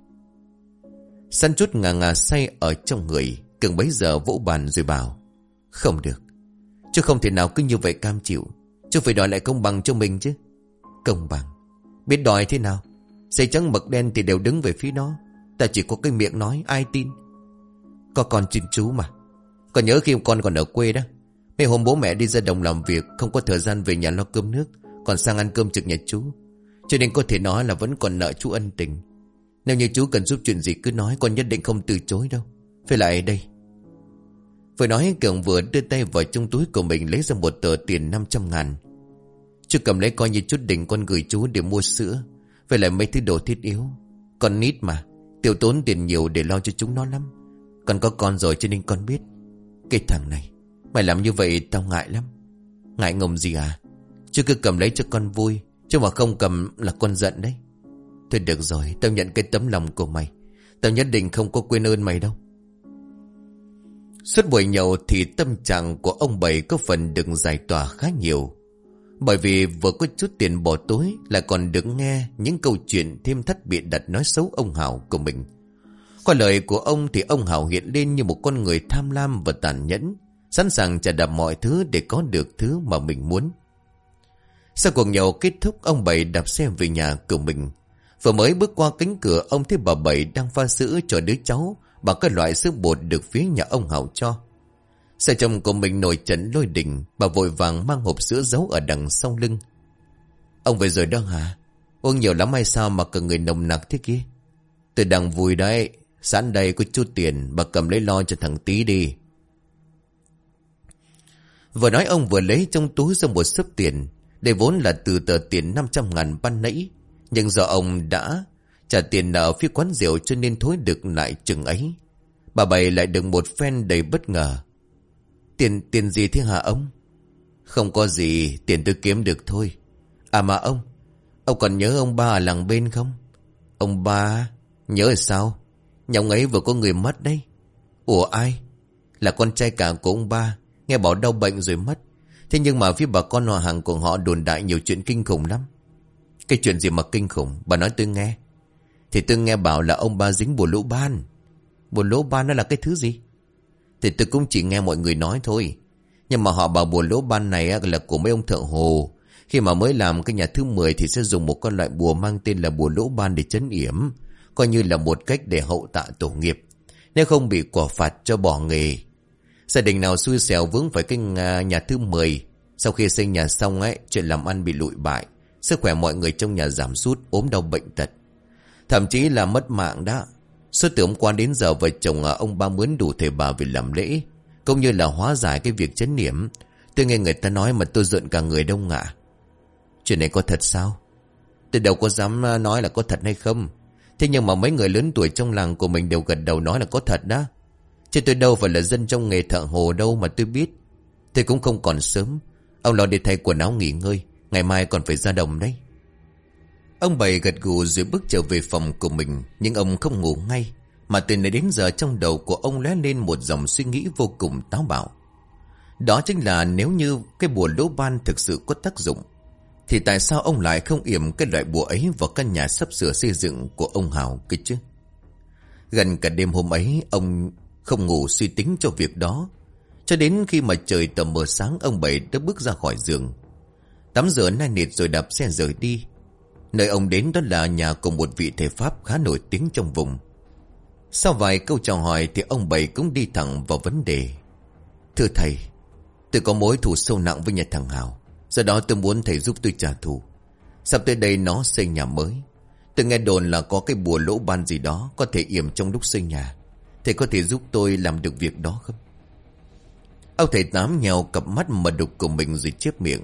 Săn chút ngà ngà say ở trong người, Cường bấy giờ vỗ bàn rồi bảo. Không được, chứ không thể nào cứ như vậy cam chịu. Chứ phải đòi lại công bằng cho mình chứ. Công bằng? Biết đòi thế nào? Giấy trắng mực đen thì đều đứng về phía nó. Ta chỉ có cái miệng nói, ai tin? Có con xin chú mà. Còn nhớ khi con còn ở quê đó, mấy hôm bố mẹ đi ra đồng làm việc, không có thời gian về nhà lo cơm nước, còn sang ăn cơm trực nhà chú. Cho nên có thể nói là vẫn còn nợ chú ân tình. Nếu như chú cần giúp chuyện gì cứ nói, con nhất định không từ chối đâu. Phải lại đây. Vừa nói Cường vừa đưa tay vào trong túi của mình lấy ra một tờ tiền năm trăm ngàn. Chú cầm lấy coi như chút đỉnh con gửi chú để mua sữa, với lại mấy thứ đồ thiết yếu. Con nít mà, tiêu tốn tiền nhiều để lo cho chúng nó lắm. Con có con rồi cho nên con biết. Cái thằng này, mày làm như vậy tao ngại lắm. Ngại ngùng gì à? Chú cứ cầm lấy cho con vui, chứ mà không cầm là con giận đấy. Thôi được rồi, tao nhận cái tấm lòng của mày. Tao nhất định không có quên ơn mày đâu. Suốt buổi nhậu thì tâm trạng của ông Bảy có phần được giải tỏa khá nhiều. Bởi vì vừa có chút tiền bỏ túi, lại còn được nghe những câu chuyện thêm thắt bịa đặt nói xấu ông Hảo của mình. Qua lời của ông thì ông Hảo hiện lên như một con người tham lam và tàn nhẫn, sẵn sàng trả đạp mọi thứ để có được thứ mà mình muốn. Sau cuộc nhậu kết thúc, ông Bảy đạp xe về nhà của mình. Vừa mới bước qua cánh cửa, ông thấy bà Bảy đang pha sữa cho đứa cháu bằng các loại sữa bột được phía nhà ông Hảo cho. Sợ chồng của mình nổi trận lôi đình, bà vội vàng mang hộp sữa giấu ở đằng sau lưng. Ông về rồi đó hả? Uống nhiều lắm hay sao mà cả người nồng nặc thế kia? Tôi đang vui đấy, sẵn đây có chút tiền, bà cầm lấy lo cho thằng Tí đi. Vừa nói ông vừa lấy trong túi ra một xấp tiền. Đây vốn là từ tờ tiền năm trăm ngàn ban nãy, nhưng do ông đã trả tiền nợ phía quán rượu cho nên thối được lại chừng ấy. Bà Bảy lại được một phen đầy bất ngờ. Tiền, tiền gì thế hả ông? Không có gì, tiền tôi kiếm được thôi. À mà ông, ông còn nhớ ông ba ở làng bên không? Ông ba, nhớ là sao? Nhà ông ấy vừa có người mất đấy. Ủa ai? Là con trai cả của ông ba, nghe bảo đau bệnh rồi mất. Thế nhưng mà phía bà con họ hàng của họ đồn đại nhiều chuyện kinh khủng lắm. Cái chuyện gì mà kinh khủng? Bà nói tôi nghe. Thì tôi nghe bảo là ông ba dính bùa lỗ ban. Bùa lỗ ban nó là cái thứ gì? Thì tôi cũng chỉ nghe mọi người nói thôi. Nhưng mà họ bảo bùa lỗ ban này là của mấy ông thợ hồ. Khi mà mới làm cái nhà thứ mười thì sẽ dùng một con loại bùa mang tên là bùa lỗ ban để trấn yểm. Coi như là một cách để hậu tạ tổ nghiệp. Nếu không bị quả phạt cho bỏ nghề. Gia đình nào xui xẻo vướng phải cái nhà thứ mười. Sau khi xây nhà xong ấy, chuyện làm ăn bị lụi bại. Sức khỏe mọi người trong nhà giảm sút, ốm đau bệnh tật. Thậm chí là mất mạng đó. Suốt từ hôm qua đến giờ vợ chồng ông ba mướn đủ thầy bà về làm lễ, cũng như là hóa giải cái việc trấn yểm. Tôi nghe người ta nói mà tôi giận cả người đông ngả. Chuyện này có thật sao? Tôi đâu có dám nói là có thật hay không. Thế nhưng mà mấy người lớn tuổi trong làng của mình đều gật đầu nói là có thật đó. Chứ tôi đâu phải là dân trong nghề thợ hồ đâu mà tôi biết. Tôi cũng không còn sớm. Ông lo đi thay quần áo nghỉ ngơi, ngày mai còn phải ra đồng đấy. Ông Bảy gật gù rồi bước trở về phòng của mình. Nhưng ông không ngủ ngay, mà từ nãy đến giờ trong đầu của ông lóe lên một dòng suy nghĩ vô cùng táo bạo. Đó chính là nếu như cái bùa lỗ ban thực sự có tác dụng, thì tại sao ông lại không yểm cái loại bùa ấy vào căn nhà sắp sửa xây dựng của ông Hào cơ chứ? Gần cả đêm hôm ấy, ông không ngủ suy tính cho việc đó. Cho đến khi mà trời tờ mờ sáng, ông Bảy đã bước ra khỏi giường, tắm rửa nai nịt rồi đạp xe rời đi. Nơi ông đến đó là nhà của một vị thầy Pháp khá nổi tiếng trong vùng. Sau vài câu chào hỏi thì ông Bảy cũng đi thẳng vào vấn đề. Thưa thầy, tôi có mối thù sâu nặng với nhà thằng Hào, do đó tôi muốn thầy giúp tôi trả thù. Sắp tới đây nó xây nhà mới. Tôi nghe đồn là có cái bùa lỗ ban gì đó có thể yểm trong lúc xây nhà. Thầy có thể giúp tôi làm được việc đó không? Ông thầy Tám nhèo cặp mắt mà đục của mình rồi chép miệng.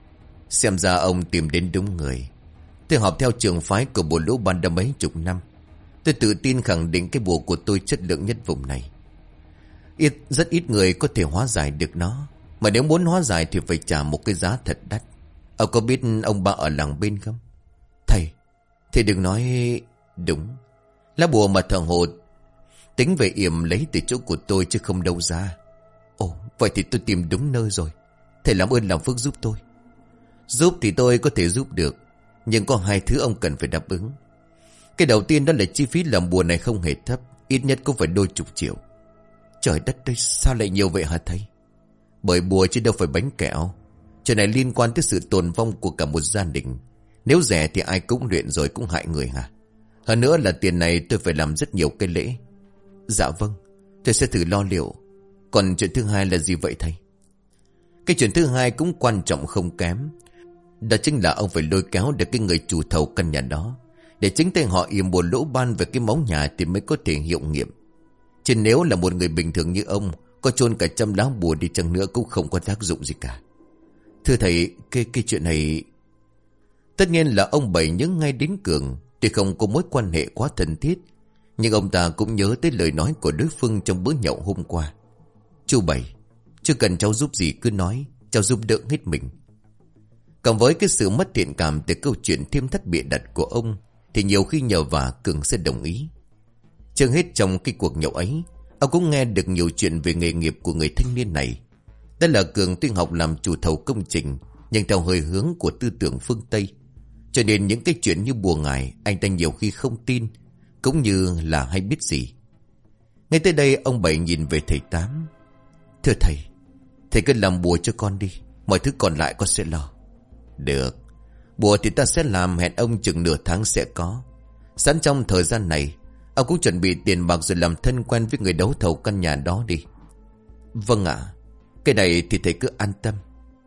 Xem ra ông tìm đến đúng người. Tôi học theo trường phái của bùa lỗ ban đã mấy chục năm. Tôi tự tin khẳng định cái bùa của tôi chất lượng nhất vùng này. Ít, rất ít người có thể hóa giải được nó. Mà nếu muốn hóa giải thì phải trả một cái giá thật đắt. Ông có biết ông ba ở làng bên không? Thầy, thầy đừng nói... Đúng, lá bùa mà thằng Hồ tính về yểm lấy từ chỗ của tôi chứ không đâu ra. Ồ, vậy thì tôi tìm đúng nơi rồi. Thầy làm ơn làm phước giúp tôi. Giúp thì tôi có thể giúp được, nhưng có hai thứ ông cần phải đáp ứng. Cái đầu tiên đó là chi phí làm bùa này không hề thấp, ít nhất cũng phải đôi chục triệu. Trời đất ơi, sao lại nhiều vậy hả thầy? Bởi bùa chứ đâu phải bánh kẹo. Chuyện này liên quan tới sự tồn vong của cả một gia đình. Nếu rẻ thì ai cũng luyện rồi cũng hại người hả? Hơn nữa là tiền này tôi phải làm rất nhiều cái lễ. Dạ vâng, tôi sẽ thử lo liệu. Còn chuyện thứ hai là gì vậy thầy? Cái chuyện thứ hai cũng quan trọng không kém. Đó chính là ông phải lôi kéo được cái người chủ thầu căn nhà đó, để chính tay họ yểm bùa lỗ ban về cái móng nhà thì mới có thể hiệu nghiệm. Chứ nếu là một người bình thường như ông, có chôn cả trăm lá bùa đi chăng nữa cũng không có tác dụng gì cả. Thưa thầy, cái, cái chuyện này... Tất nhiên là ông Bảy nhớ ngay đến Cường. Tuy không có mối quan hệ quá thân thiết, nhưng ông ta cũng nhớ tới lời nói của đối phương trong bữa nhậu hôm qua. Chú Bảy, chưa cần cháu giúp gì cứ nói, cháu giúp đỡ hết mình. Cộng với cái sự mất thiện cảm từ câu chuyện thêm thắt bịa đặt của ông, thì nhiều khi nhờ vả Cường sẽ đồng ý. Chưa hết trong cái cuộc nhậu ấy, ông cũng nghe được nhiều chuyện về nghề nghiệp của người thanh niên này. Đó là Cường tuy học làm chủ thầu công trình, nhưng theo hơi hướng của tư tưởng phương Tây. Cho nên những cái chuyện như bùa ngải anh ta nhiều khi không tin, cũng như là hay biết gì. Ngay tới đây ông Bảy nhìn về thầy Tám. Thưa thầy, thầy cứ làm bùa cho con đi, mọi thứ còn lại con sẽ lo. Được, bùa thì ta sẽ làm, hẹn ông chừng nửa tháng sẽ có. Sẵn trong thời gian này ông cũng chuẩn bị tiền bạc rồi làm thân quen với người đấu thầu căn nhà đó đi. Vâng ạ, à, cái này thì thầy cứ an tâm.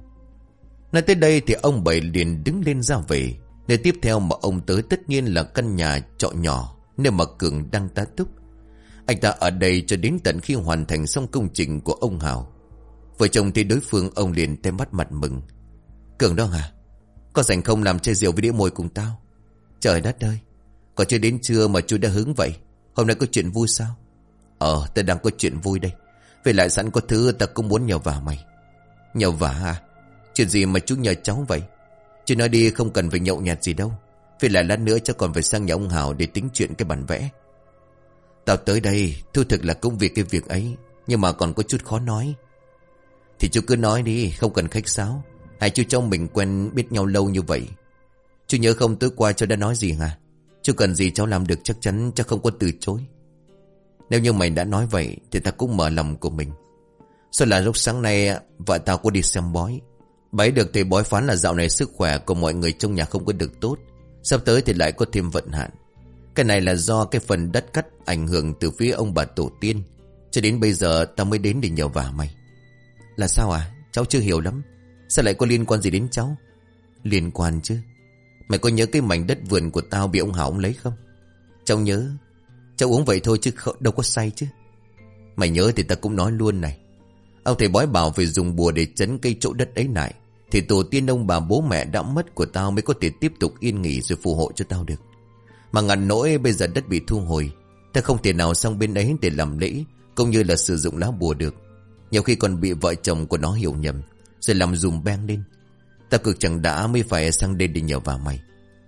Nói tới đây thì ông Bảy liền đứng lên ra về. Nơi tiếp theo mà ông tới tất nhiên là căn nhà trọ nhỏ nơi mà Cường đang tá túc. Anh ta ở đây cho đến tận khi hoàn thành xong công trình của ông Hào. Vợ chồng thì đối phương ông liền tem bắt mặt mừng. Cường đó hả? Có rảnh không làm chai rượu với đĩa môi cùng tao? Trời đất ơi, còn chưa đến trưa mà chú đã hứng vậy. Hôm nay có chuyện vui sao? Ờ, ta đang có chuyện vui đây. Về lại sẵn có thứ ta cũng muốn nhờ vả mày. Nhờ vả à? Chuyện gì mà chú nhờ cháu vậy? Chú nói đi, không cần phải nhậu nhạt gì đâu. Về lại lát nữa chắc còn phải sang nhà ông Hào để tính chuyện cái bản vẽ. Tao tới đây thu thực là cũng vì cái việc ấy, nhưng mà còn có chút khó nói. Thì chú cứ nói đi, không cần khách sáo. Hai chú cháu mình quen biết nhau lâu như vậy. Chú nhớ không, tối qua cháu đã nói gì hả? Chú cần gì cháu làm được chắc chắn cháu không có từ chối. Nếu như mày đã nói vậy thì ta cũng mở lòng của mình. Sao là lúc sáng nay vợ tao có đi xem bói. Bà ấy được thầy bói phán là dạo này sức khỏe của mọi người trong nhà không có được tốt. Sắp tới thì lại có thêm vận hạn. Cái này là do cái phần đất cắt ảnh hưởng từ phía ông bà tổ tiên. Cho đến bây giờ tao mới đến để nhờ vả mày. Là sao à? Cháu chưa hiểu lắm. Sao lại có liên quan gì đến cháu? Liên quan chứ. Mày có nhớ cái mảnh đất vườn của tao bị ông Hảo ông lấy không? Cháu nhớ. Cháu uống vậy thôi chứ đâu có say chứ. Mày nhớ thì ta cũng nói luôn này. Ông thầy bói bảo phải dùng bùa để trấn cây chỗ đất ấy lại, thì tổ tiên ông bà bố mẹ đã mất của tao mới có thể tiếp tục yên nghỉ rồi phù hộ cho tao được. Mà ngàn nỗi bây giờ đất bị thu hồi, ta không thể nào sang bên ấy để làm lễ cũng như là sử dụng lá bùa được. Nhiều khi còn bị vợ chồng của nó hiểu nhầm rồi làm dùm beng lên. Ta cực chẳng đã mới phải sang đây để nhờ vào mày.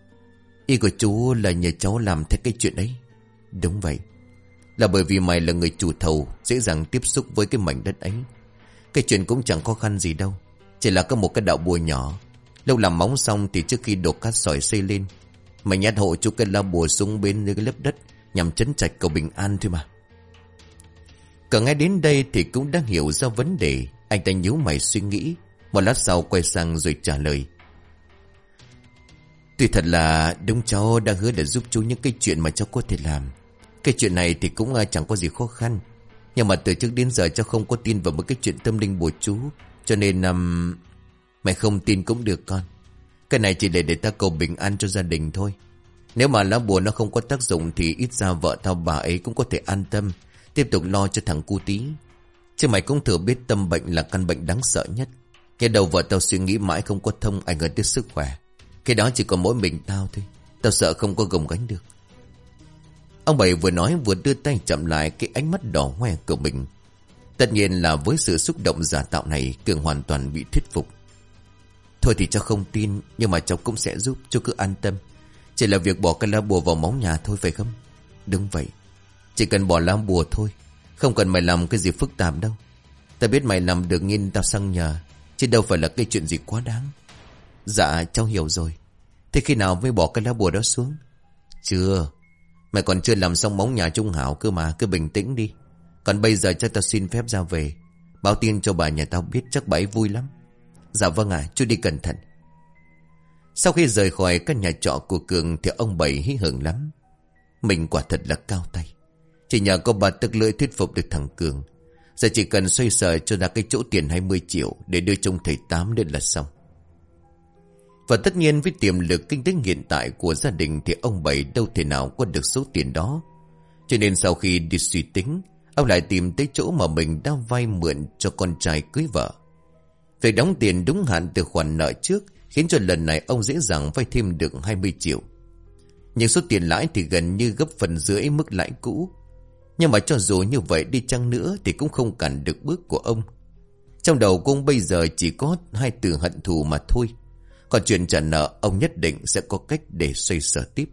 Ý của chú là nhờ cháu làm theo cái chuyện ấy. Đúng vậy. Là bởi vì mày là người chủ thầu, dễ dàng tiếp xúc với cái mảnh đất ấy. Cái chuyện cũng chẳng khó khăn gì đâu. Chỉ là có một cái đạo bùa nhỏ. Lâu làm móng xong thì trước khi đổ cát sỏi xây lên, mày nhét hộ chú cái lá bùa xuống bên cái lớp đất nhằm trấn trạch cầu bình an thôi mà. Cả ngay đến đây thì cũng đã hiểu ra vấn đề. Anh ta nhíu mày suy nghĩ. Một lát sau quay sang rồi trả lời. Tuy thật là đúng cháu đã hứa để giúp chú những cái chuyện mà cháu có thể làm. Cái chuyện này thì cũng chẳng có gì khó khăn. Nhưng mà từ trước đến giờ cháu không có tin vào một cái chuyện tâm linh bùa chú. Cho nên um, mày không tin cũng được con. Cái này chỉ để để ta cầu bình an cho gia đình thôi. Nếu mà lá bùa nó không có tác dụng thì ít ra vợ tao bà ấy cũng có thể an tâm tiếp tục lo cho thằng cu tí. Chứ mày cũng thừa biết tâm bệnh là căn bệnh đáng sợ nhất. Cái đầu vợ tao suy nghĩ mãi không có thông, ảnh hưởng tới sức khỏe. Cái đó chỉ còn mỗi mình tao thôi. Tao sợ không có gồng gánh được. Ông Bảy vừa nói vừa đưa tay chậm lại cái ánh mắt đỏ hoe của mình. Tất nhiên là với sự xúc động giả tạo này, Cường hoàn toàn bị thuyết phục. Thôi thì cháu không tin, nhưng mà cháu cũng sẽ giúp, cháu cứ an tâm. Chỉ là việc bỏ cái lá bùa vào móng nhà thôi phải không? Đúng vậy. Chỉ cần bỏ lá bùa thôi, không cần mày làm cái gì phức tạp đâu. Ta biết mày làm được nên tao sang nhờ, chứ đâu phải là cái chuyện gì quá đáng. Dạ cháu hiểu rồi. Thế khi nào mới bỏ cái lá bùa đó xuống? Chưa. Mày còn chưa làm xong móng nhà Trung Hảo cơ mà, cứ bình tĩnh đi. Còn bây giờ cho tao xin phép ra về, báo tin cho bà nhà tao biết, chắc bà ấy vui lắm. Dạ vâng ạ, à, chú đi cẩn thận. Sau khi rời khỏi căn nhà trọ của Cường thì ông Bảy hí hửng lắm. Mình quả thật là cao tay. Chỉ nhờ có bà tức lưỡi thuyết phục được thằng Cường. Giờ chỉ cần xoay sở cho ra cái chỗ tiền hai mươi triệu để đưa trông thầy Tám đến là xong. Và tất nhiên với tiềm lực kinh tế hiện tại của gia đình thì ông Bảy đâu thể nào có được số tiền đó. Cho nên sau khi đi suy tính, ông lại tìm tới chỗ mà mình đã vay mượn cho con trai cưới vợ. Việc đóng tiền đúng hạn từ khoản nợ trước khiến cho lần này ông dễ dàng vay thêm được hai mươi triệu. Nhưng số tiền lãi thì gần như gấp phần rưỡi mức lãi cũ. Nhưng mà cho dù như vậy đi chăng nữa thì cũng không cản được bước của ông. Trong đầu của ông bây giờ chỉ có hai từ hận thù mà thôi. Còn chuyện trả nợ ông nhất định sẽ có cách để xoay sở tiếp.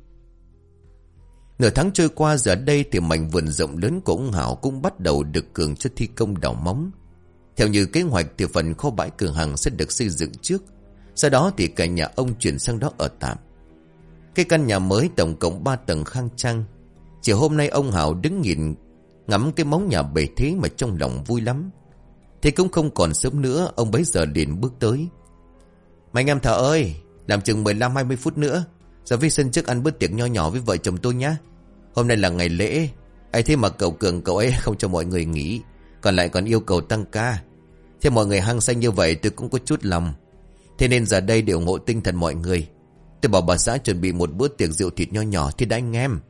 Nửa tháng trôi qua, giờ đây thì mảnh vườn rộng lớn của ông Hảo cũng bắt đầu được Cường cho thi công đào móng. Theo như kế hoạch thì phần kho bãi cửa hàng sẽ được xây dựng trước. Sau đó thì cả nhà ông chuyển sang đó ở tạm. Cái căn nhà mới tổng cộng ba tầng khang trang. Chỉ hôm nay ông Hảo đứng nhìn ngắm cái móng nhà bề thế mà trong lòng vui lắm. Thế cũng không còn sớm nữa, ông bấy giờ liền bước tới. Mà anh em Thợ ơi, làm chừng mười lăm hai mươi phút nữa ra với sân trước ăn bữa tiệc nho nhỏ với vợ chồng tôi nhá. Hôm nay là ngày lễ, ấy thế mà cậu Cường cậu ấy không cho mọi người nghỉ, còn lại còn yêu cầu tăng ca. Thế mọi người hăng say như vậy tôi cũng có chút lòng. Thế nên giờ đây để ủng hộ tinh thần mọi người, tôi bảo bà xã chuẩn bị một bữa tiệc rượu thịt nho nhỏ thì đã anh em.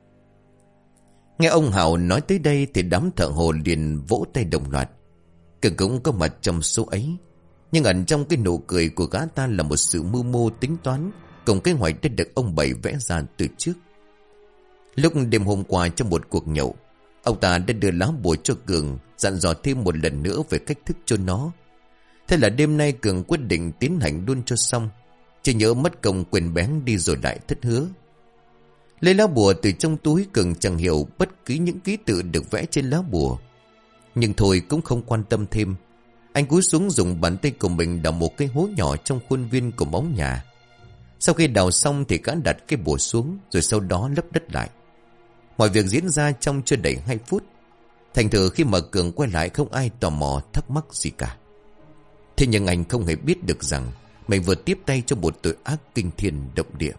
Nghe ông Hảo nói tới đây thì đám thợ hồ liền vỗ tay đồng loạt. Cường cũng có mặt trong số ấy, nhưng ẩn trong cái nụ cười của gã ta là một sự mưu mô tính toán cùng kế hoạch đã được ông Bảy vẽ ra từ trước. Lúc đêm hôm qua trong một cuộc nhậu, ông ta đã đưa lá bùa cho Cường, dặn dò thêm một lần nữa về cách thức cho nó. Thế là đêm nay Cường quyết định tiến hành luôn cho xong, chỉ nhớ mất công quên bén đi rồi lại thất hứa. Lấy lá bùa từ trong túi, Cường chẳng hiểu bất cứ những ký tự được vẽ trên lá bùa. Nhưng thôi cũng không quan tâm thêm. Anh cúi xuống dùng bàn tay của mình đào một cái hố nhỏ trong khuôn viên của móng nhà. Sau khi đào xong thì gã đặt cái bùa xuống, rồi sau đó lấp đất lại. Mọi việc diễn ra trong chưa đầy hai phút. Thành thử khi mà Cường quay lại không ai tò mò thắc mắc gì cả. Thế nhưng anh không hề biết được rằng mình vừa tiếp tay cho một tội ác kinh thiên động địa.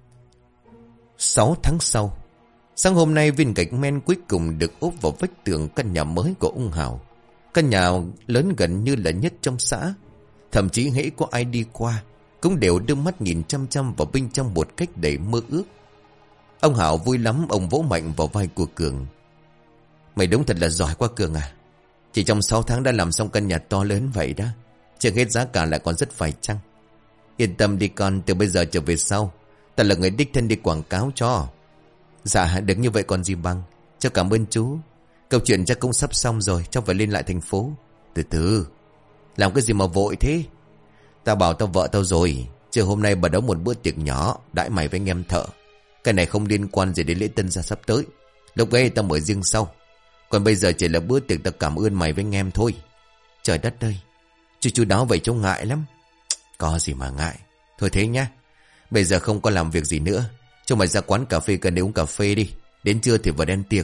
Sáu tháng sau, sáng hôm nay viên gạch men cuối cùng được ốp vào vách tường căn nhà mới của ông Hảo. Căn nhà lớn gần như là nhất trong xã. Thậm chí hễ có ai đi qua cũng đều đưa mắt nhìn chăm chăm vào bên trong một cách đầy mơ ước. Ông Hảo vui lắm, ông vỗ mạnh vào vai của Cường. Mày đúng thật là giỏi quá Cường à. Chỉ trong sáu tháng đã làm xong căn nhà to lớn vậy đó. Chưa hết giá cả lại còn rất phải chăng. Yên tâm đi con, từ bây giờ trở về sau ta là người đích thân đi quảng cáo cho. Dạ được như vậy còn gì bằng. Cháu cảm ơn chú. Câu chuyện chắc cũng sắp xong rồi, cháu phải lên lại thành phố. Từ từ, làm cái gì mà vội thế? Tao bảo tao vợ tao rồi, chiều hôm nay bà nấu một bữa tiệc nhỏ đãi mày với anh em Thợ. Cái này không liên quan gì đến lễ tân gia sắp tới. Lúc ấy tao mở riêng sau. Còn bây giờ chỉ là bữa tiệc tao cảm ơn mày với anh em thôi. Trời đất ơi, chú chú đáo vậy cháu ngại lắm. Có gì mà ngại. Thôi thế nhá, bây giờ không có làm việc gì nữa, cho mày ra quán cà phê cần để uống cà phê đi. Đến trưa thì vào đen tiệc.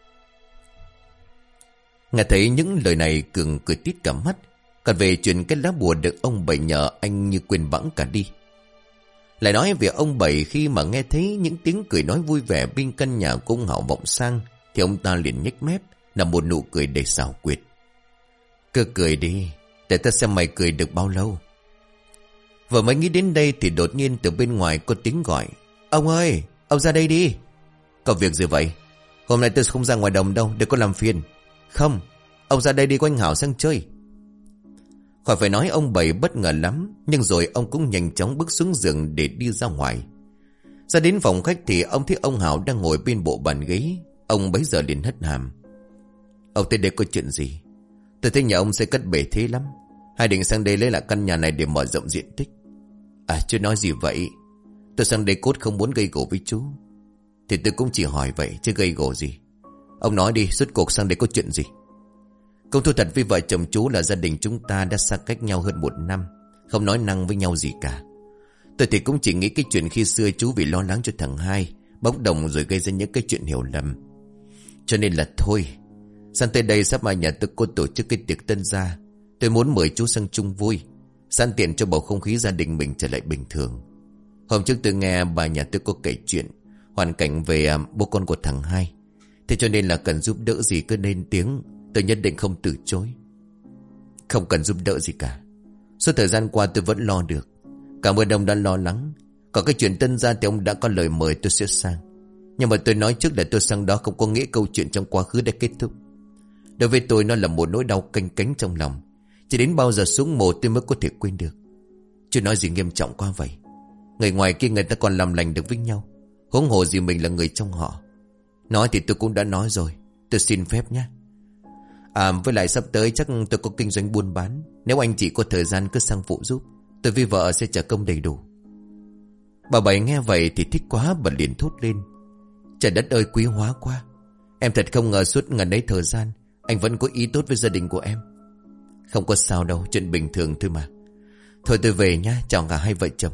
Nghe thấy những lời này Cường cười tít cả mắt. Còn về chuyện cái lá bùa được ông Bảy nhờ, anh như quên bẵng cả đi. Lại nói về ông Bảy, khi mà nghe thấy những tiếng cười nói vui vẻ bên căn nhà của ông Hảo vọng sang, thì ông ta liền nhếch mép, là một nụ cười đầy xảo quyệt. Cứ cười đi, để ta xem mày cười được bao lâu. Vừa mới nghĩ đến đây thì đột nhiên từ bên ngoài có tiếng gọi. Ông ơi, ông ra đây đi. Có việc gì vậy? Hôm nay tôi không ra ngoài đồng đâu, đừng có làm phiền. Không, ông ra đây đi, có anh Hảo sang chơi. Khỏi phải nói ông Bảy bất ngờ lắm, nhưng rồi ông cũng nhanh chóng bước xuống giường để đi ra ngoài. Ra đến phòng khách thì ông thấy ông Hảo đang ngồi bên bộ bàn ghế. Ông bấy giờ liền hất hàm. Ông tới đây có chuyện gì? Tôi thấy nhà ông xây cất bể thế lắm, hay định sang đây lấy lại căn nhà này để mở rộng diện tích? À, chú nói gì vậy? Tôi sang đây cốt không muốn gây gổ với chú. Thì tôi cũng chỉ hỏi vậy chứ gây gổ gì. Ông nói đi, rốt cuộc sang đây có chuyện gì? Công thú thật với vợ chồng chú là gia đình chúng ta đã xa cách nhau hơn một năm, không nói năng với nhau gì cả. Tôi thì cũng chỉ nghĩ cái chuyện khi xưa chú vì lo lắng cho thằng hai bốc đồng rồi gây ra những cái chuyện hiểu lầm. Cho nên là thôi, sang tới đây sắp mai nhà tôi có tổ chức cái tiệc tân gia. Tôi muốn mời chú sang chung vui, sẵn tiện cho bầu không khí gia đình mình trở lại bình thường. Hôm trước tôi nghe bà nhà tôi có kể chuyện hoàn cảnh về bố con của thằng hai. Thế cho nên là cần giúp đỡ gì cứ lên tiếng, tôi nhất định không từ chối. Không cần giúp đỡ gì cả. Suốt thời gian qua tôi vẫn lo được. Cảm ơn ông đã lo lắng. Còn cái chuyện tân gia thì ông đã có lời mời tôi sẽ sang. Nhưng mà tôi nói trước là tôi sang đó không có nghĩa câu chuyện trong quá khứ đã kết thúc. Đối với tôi nó là một nỗi đau canh cánh trong lòng. Chỉ đến bao giờ xuống mồ tôi mới có thể quên được. Chứ nói gì nghiêm trọng quá vậy. Người ngoài kia người ta còn làm lành được với nhau, huống hồ gì mình là người trong họ. Nói thì tôi cũng đã nói rồi, tôi xin phép nhé. À với lại sắp tới chắc tôi có kinh doanh buôn bán. Nếu anh chị có thời gian cứ sang phụ giúp, tôi với vợ sẽ trả công đầy đủ. Bà Bảy nghe vậy thì thích quá, bà liền thốt lên. Trời đất ơi, quý hóa quá. Em thật không ngờ suốt ngần ấy thời gian anh vẫn có ý tốt với gia đình của em. Không có sao đâu, chuyện bình thường thôi mà. Thôi tôi về nha, chào cả hai vợ chồng.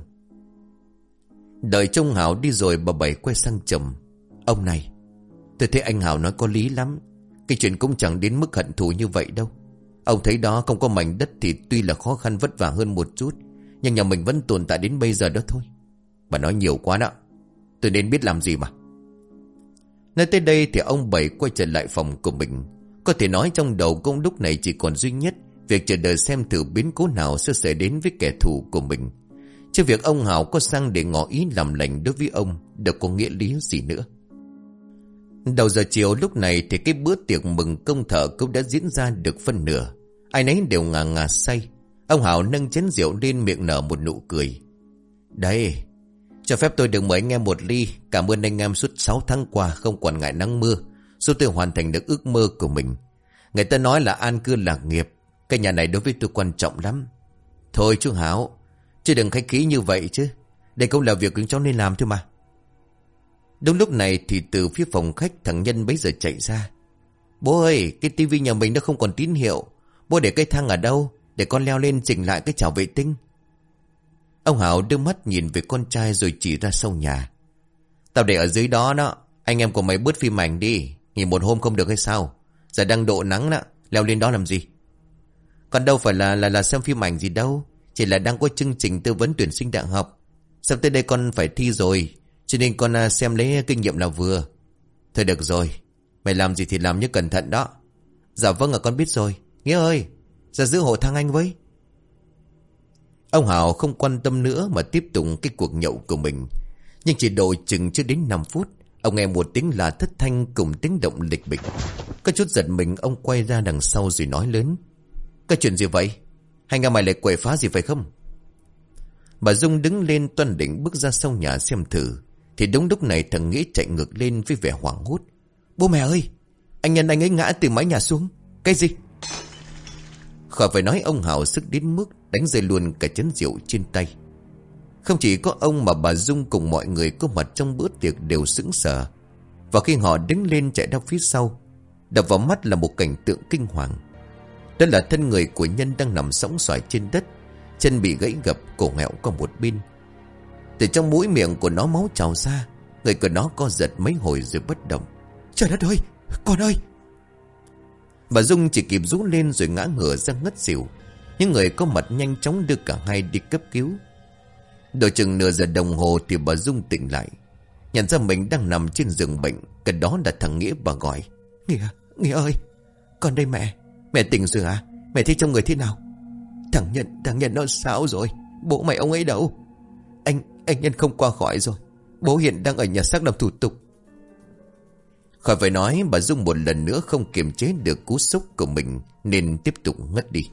Đợi trông Hảo đi rồi, bà Bảy quay sang chồng. Ông này, tôi thấy anh Hảo nói có lý lắm. Cái chuyện cũng chẳng đến mức hận thù như vậy đâu. Ông thấy đó, không có mảnh đất thì tuy là khó khăn vất vả hơn một chút, nhưng nhà mình vẫn tồn tại đến bây giờ đó thôi. Bà nói nhiều quá đó, tôi nên biết làm gì mà. Nói tới đây thì ông Bảy quay trở lại phòng của mình. Có thể nói trong đầu công lúc này chỉ còn duy nhất việc chờ đợi xem thử biến cố nào sẽ xảy đến với kẻ thù của mình. Chứ việc ông Hảo có sang để ngỏ ý làm lành đối với ông đâu có nghĩa lý gì nữa. Đầu giờ chiều lúc này thì cái bữa tiệc mừng công thợ cũng đã diễn ra được phân nửa. Ai nấy đều ngà ngà say. Ông Hảo nâng chén rượu lên, miệng nở một nụ cười. Đây, cho phép tôi được mời anh em một ly. Cảm ơn anh em suốt sáu tháng qua không quản ngại nắng mưa, giúp tôi hoàn thành được ước mơ của mình. Người ta nói là an cư lạc nghiệp, cái nhà này đối với tôi quan trọng lắm. Thôi chú Hảo, chứ đừng khách khí như vậy chứ. Đây cũng là việc chúng cháu nên làm thôi mà. Đúng lúc này thì từ phía phòng khách thằng Nhân bấy giờ chạy ra. Bố ơi, cái tivi nhà mình nó không còn tín hiệu. Bố để cây thang ở đâu, để con leo lên chỉnh lại cái chảo vệ tinh. Ông Hảo đưa mắt nhìn về con trai rồi chỉ ra sau nhà. Tao để ở dưới đó đó. Anh em của mày bớt phim ảnh đi. Nghỉ một hôm không được hay sao? Giờ đang độ nắng đó, leo lên đó làm gì? Còn đâu phải là là là xem phim ảnh gì đâu. Chỉ là đang có chương trình tư vấn tuyển sinh đại học. Sắp tới đây con phải thi rồi, cho nên con xem lấy kinh nghiệm là vừa. Thôi được rồi, mày làm gì thì làm nhớ cẩn thận đó. Dạ vâng ạ, con biết rồi. Nghĩa ơi, ra giữ hộ thang anh với. Ông Hảo không quan tâm nữa mà tiếp tục cái cuộc nhậu của mình. Nhưng chỉ độ chừng chưa đến năm phút, ông nghe một tiếng là thất thanh cùng tiếng động lịch bịch. Có chút giật mình, ông quay ra đằng sau rồi nói lớn. Cái chuyện gì vậy? Hay nghe mày lại quậy phá gì phải không? Bà Dung đứng lên toan định bước ra sau nhà xem thử, thì đúng lúc này thằng Nghĩa chạy ngược lên với vẻ hoảng hốt. Bố mẹ ơi, anh Nhân anh ấy ngã từ mái nhà xuống. Cái gì? Khỏi phải nói, ông Hảo sức đến mức đánh rơi luôn cả chén rượu trên tay. Không chỉ có ông mà bà Dung cùng mọi người có mặt trong bữa tiệc đều sững sờ. Và khi họ đứng lên chạy ra phía sau, đập vào mắt là một cảnh tượng kinh hoàng. Đó là thân người của Nhân đang nằm sõng soài trên đất, chân bị gãy gập, cổ nghẹo qua một bên. Từ trong mũi miệng của nó máu trào ra, người của nó co giật mấy hồi rồi bất động. Trời đất ơi, con ơi! Bà Dung chỉ kịp rú lên rồi ngã ngửa ra ngất xỉu. Những người có mặt nhanh chóng đưa cả hai đi cấp cứu. Độ chừng nửa giờ đồng hồ thì bà Dung tỉnh lại, nhận ra mình đang nằm trên giường bệnh. Cái đó là thằng Nghĩa. Bà gọi. Nghĩa, Nghĩa ơi, con đây mẹ. Mẹ tỉnh rồi à? Mẹ thấy trong người thế nào? Thằng Nhân, thằng Nhân nó sao rồi? Bố mày ông ấy đâu? Anh, anh Nhân không qua khỏi rồi. Bố hiện đang ở nhà xác làm thủ tục. Khỏi phải nói, bà Dung một lần nữa không kiềm chế được cú sốc của mình nên tiếp tục ngất đi.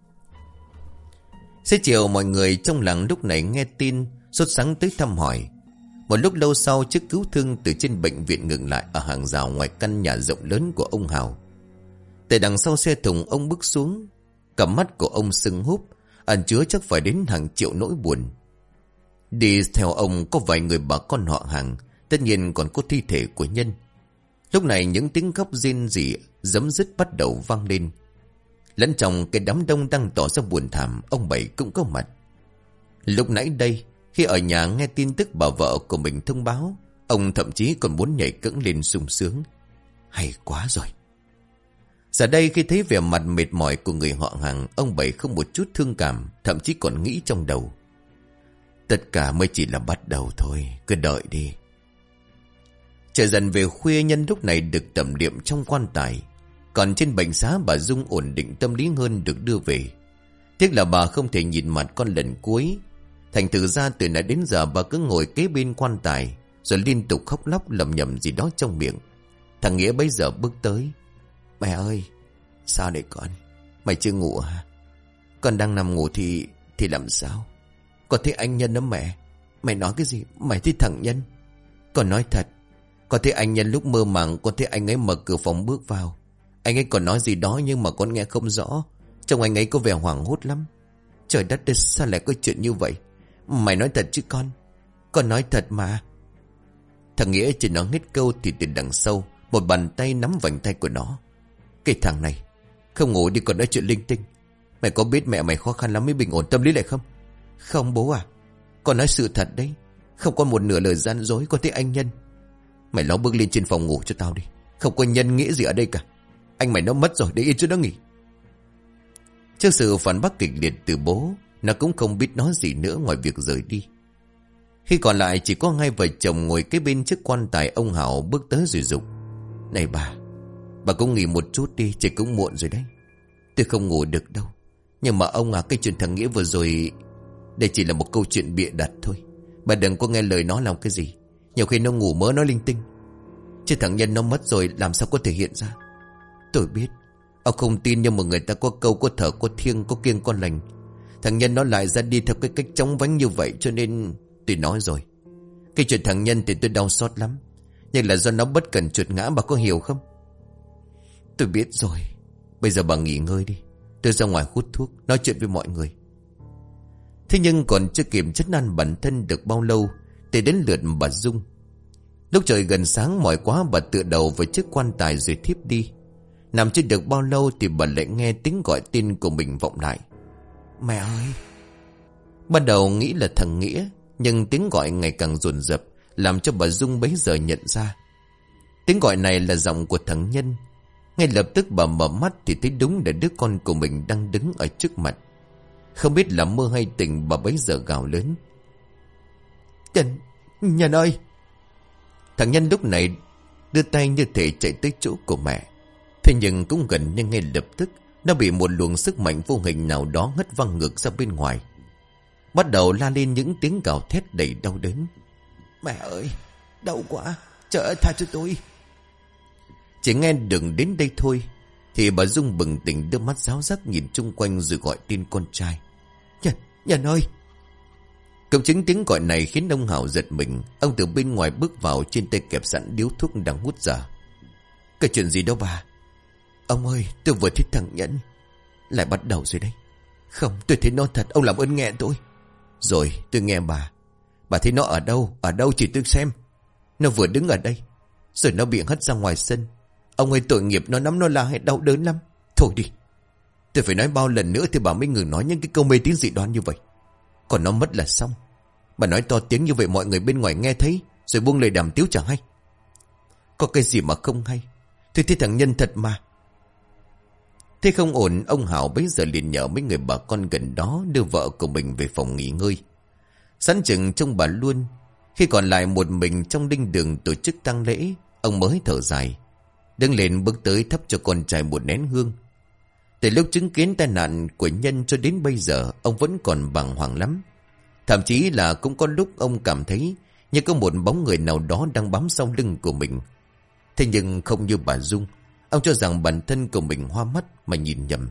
Xế chiều mọi người trong làng lúc này nghe tin, sốt sắng tới thăm hỏi. Một lúc lâu sau, chiếc cứu thương từ trên bệnh viện ngừng lại ở hàng rào ngoài căn nhà rộng lớn của ông Hào. Từ đằng sau xe thùng ông bước xuống, cả mắt của ông sưng húp, ẩn chứa chắc phải đến hàng triệu nỗi buồn. Đi theo ông có vài người bà con họ hàng, tất nhiên còn có thi thể của Nhân. Lúc này những tiếng khóc rên rỉ giấm dứt bắt đầu vang lên. Lẫn trong cái đám đông đang tỏ ra buồn thảm, ông Bảy cũng có mặt. Lúc nãy đây, khi ở nhà nghe tin tức bà vợ của mình thông báo, ông thậm chí còn muốn nhảy cẫng lên sung sướng. Hay quá rồi! Giờ đây khi thấy vẻ mặt mệt mỏi của người họ hàng, ông Bảy không một chút thương cảm, thậm chí còn nghĩ trong đầu. Tất cả mới chỉ là bắt đầu thôi, cứ đợi đi. Trời dần về khuya, Nhân lúc này được tẩm liệm trong quan tài. Còn trên bệnh xá, bà Dung ổn định tâm lý hơn được đưa về. Tiếc là bà không thể nhìn mặt con lần cuối. Thành thử ra từ nãy đến giờ bà cứ ngồi kế bên quan tài, rồi liên tục khóc lóc lầm nhầm gì đó trong miệng. Thằng Nghĩa bấy giờ bước tới. Mẹ ơi, sao đây con? Mày chưa ngủ hả? Con đang nằm ngủ thì thì làm sao? Con thấy anh Nhân đó mẹ. Mày nói cái gì? Mày thấy thằng Nhân? Con nói thật. Con thấy anh Nhân lúc mơ màng, con thấy anh ấy mở cửa phòng bước vào. Anh ấy còn nói gì đó nhưng mà con nghe không rõ. Trông anh ấy có vẻ hoảng hốt lắm. Trời đất ơi, sao lại có chuyện như vậy? Mày nói thật chứ con? Con nói thật mà. Thằng Nghĩa chỉ nói hết câu thì từ đằng sau một bàn tay nắm vành tay của nó. Cái thằng này không ngủ đi còn nói chuyện linh tinh. Mày có biết mẹ mày khó khăn lắm mới bình ổn tâm lý lại không? Không bố à, con nói sự thật đấy. Không có một nửa lời gian dối. Con thấy anh Nhân. Mày ló bước lên trên phòng ngủ cho tao đi. Không có nhân nghĩa gì ở đây cả. Anh mày nó mất rồi, để yên cho nó nghỉ. Trước sự phản bác kịch liệt từ bố, nó cũng không biết nói gì nữa ngoài việc rời đi. Khi còn lại chỉ có hai vợ chồng ngồi kế bên chiếc quan tài. Ông Hảo bước tới rồi dục: Này bà, bà cũng nghỉ một chút đi, trời cũng muộn rồi đấy. Tôi không ngủ được đâu. Nhưng mà ông à, cái chuyện thằng Nghĩa vừa rồi, đây chỉ là một câu chuyện bịa đặt thôi. Bà đừng có nghe lời nó làm cái gì. Nhiều khi nó ngủ mơ nó linh tinh. Chứ thằng Nhân nó mất rồi làm sao có thể hiện ra. Tôi biết ông không tin, nhưng mà người ta có câu có thở có thiêng có kiêng có lành. Thằng Nhân nó lại ra đi theo cái cách chóng vánh như vậy, cho nên tôi nói rồi. Cái chuyện thằng Nhân thì tôi đau xót lắm, nhưng là do nó bất cẩn trượt ngã, bà có hiểu không? Tôi biết rồi. Bây giờ bà nghỉ ngơi đi, tôi ra ngoài hút thuốc, nói chuyện với mọi người. Thế nhưng còn chưa kịp trấn an bản thân được bao lâu thì đến lượt bà Dung. Lúc trời gần sáng mỏi quá, bà tựa đầu vào chiếc quan tài rồi thiếp đi. Nằm chưa được bao lâu thì bà lại nghe tiếng gọi tên của mình vọng lại: Mẹ ơi! Ban đầu nghĩ là thằng Nghĩa, nhưng tiếng gọi ngày càng dồn dập, làm cho bà Dung bấy giờ nhận ra tiếng gọi này là giọng của thằng Nhân. Ngay lập tức bà mở mắt thì thấy đúng là đứa con của mình đang đứng ở trước mặt. Không biết là mơ hay tỉnh, bà bấy giờ gào lớn: Nhân, Nhân ơi! Thằng Nhân lúc này đưa tay như thể chạy tới chỗ của mẹ. Thế nhưng cũng gần như ngay lập tức nó bị một luồng sức mạnh vô hình nào đó hất văng ngược ra bên ngoài. Bắt đầu la lên những tiếng gào thét đầy đau đớn: Mẹ ơi! Đau quá! Trời ơi, tha cho tôi! Chỉ nghe đừng đến đây thôi thì bà Dung bừng tỉnh, đưa mắt ráo rắc nhìn chung quanh rồi gọi tên con trai: Nhân, Nhân ơi! Cộng chứng tiếng gọi này khiến ông Hảo giật mình. Ông từ bên ngoài bước vào, trên tay kẹp sẵn điếu thuốc đang hút dở. Cái chuyện gì đâu bà? Ông ơi, tôi vừa thấy thằng Nhẫn lại bắt đầu rồi đấy. Không, tôi thấy nó thật, ông làm ơn nghe tôi. Rồi, tôi nghe bà. Bà thấy nó ở đâu? Ở đâu chỉ tôi xem. Nó vừa đứng ở đây, rồi nó bị hất ra ngoài sân. Ông ơi, tội nghiệp nó lắm, nó la hay đau đớn lắm. Thôi đi, tôi phải nói bao lần nữa thì bà mới ngừng nói những cái câu mê tín dị đoan như vậy. Còn nó mất là xong. Bà nói to tiếng như vậy mọi người bên ngoài nghe thấy, rồi buông lời đàm tiếu chẳng hay. Có cái gì mà không hay? Tôi thấy thằng Nhân thật mà. Thế không ổn, ông Hảo bấy giờ liền nhờ mấy người bà con gần đó đưa vợ của mình về phòng nghỉ ngơi. Sẵn chừng trông bà luôn. Khi còn lại một mình trong đinh đường tổ chức tang lễ, ông mới thở dài, đứng lên bước tới thắp cho con trai một nén hương. Từ lúc chứng kiến tai nạn của Nhân cho đến bây giờ, ông vẫn còn bàng hoàng lắm. Thậm chí là cũng có lúc ông cảm thấy như có một bóng người nào đó đang bám sau lưng của mình. Thế nhưng không như bà Dung, ông cho rằng bản thân của mình hoa mắt mà nhìn nhầm.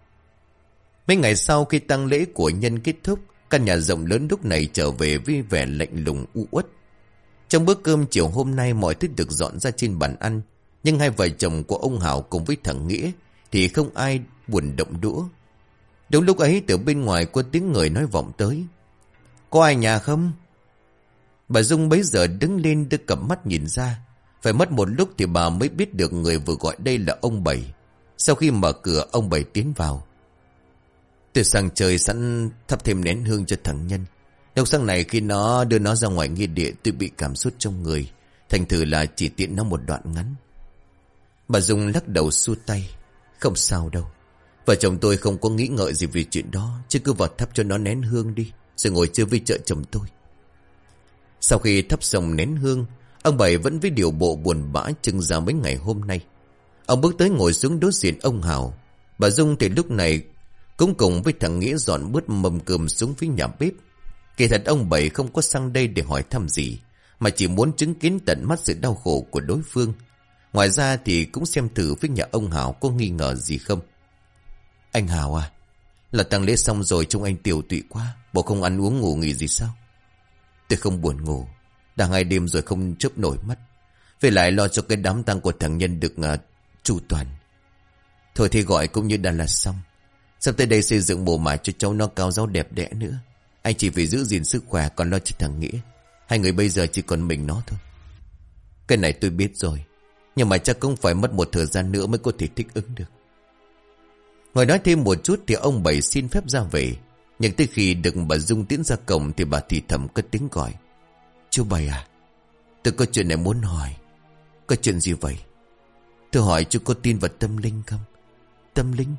Mấy ngày sau khi tang lễ của Nhân kết thúc, căn nhà rộng lớn lúc này trở về với vẻ lạnh lùng u uất. Trong bữa cơm chiều hôm nay, mọi thứ được dọn ra trên bàn ăn, nhưng hai vợ chồng của ông Hảo cùng với thằng Nghĩa thì không ai buồn động đũa. Đúng lúc ấy, từ bên ngoài có tiếng người nói vọng tới: Có ai nhà không? Bà Dung bấy giờ đứng lên đưa cặp mắt nhìn ra. Phải mất một lúc thì bà mới biết được người vừa gọi đây là ông Bảy. Sau khi mở cửa, ông Bảy tiến vào: Tôi sang trời sẵn thắp thêm nén hương cho thằng Nhân. Lúc sáng này khi nó đưa nó ra ngoài nghi địa, tôi bị cảm sốt trong người, thành thử là chỉ tiện nó một đoạn ngắn. Bà Dung lắc đầu xua tay: Không sao đâu. Vợ chồng tôi không có nghĩ ngợi gì về chuyện đó, chứ cứ vào thắp cho nó nén hương đi, rồi ngồi chơi với vợ chồng tôi. Sau khi thắp xong nén hương, ông Bảy vẫn với điều bộ buồn bã trưng ra mấy ngày hôm nay. Ông bước tới ngồi xuống đối diện ông Hảo. Bà Dung thì lúc này cũng cùng với thằng Nghĩa dọn bớt mâm cơm xuống phía nhà bếp. Kỳ thật ông Bảy không có sang đây để hỏi thăm gì, mà chỉ muốn chứng kiến tận mắt sự đau khổ của đối phương. Ngoài ra thì cũng xem thử với nhà ông Hảo có nghi ngờ gì không. Anh Hảo à, là tang lễ xong rồi trông anh tiều tụy quá, bộ không ăn uống ngủ nghỉ gì sao? Tôi không buồn ngủ, đã hai đêm rồi không chớp nổi mắt. Về lại lo cho cái đám tang của thằng Nhân được uh, chu toàn. Thôi thì gọi cũng như đã là xong. Sắp tới đây xây dựng mồ mả cho cháu nó cao ráo đẹp đẽ nữa. Anh chỉ phải giữ gìn sức khỏe, còn lo cho thằng Nghĩa. Hai người bây giờ chỉ còn mình nó thôi. Cái này tôi biết rồi, nhưng mà chắc cũng phải mất một thời gian nữa mới có thể thích ứng được. Ngồi nói thêm một chút thì ông Bảy xin phép ra về. Nhưng tới khi được bà Dung tiến ra cổng thì bà thì thầm cất tiếng gọi. Chú Bảy à, tôi có chuyện này muốn hỏi. Có chuyện gì vậy? Tôi hỏi chú có tin vào tâm linh không? Tâm linh?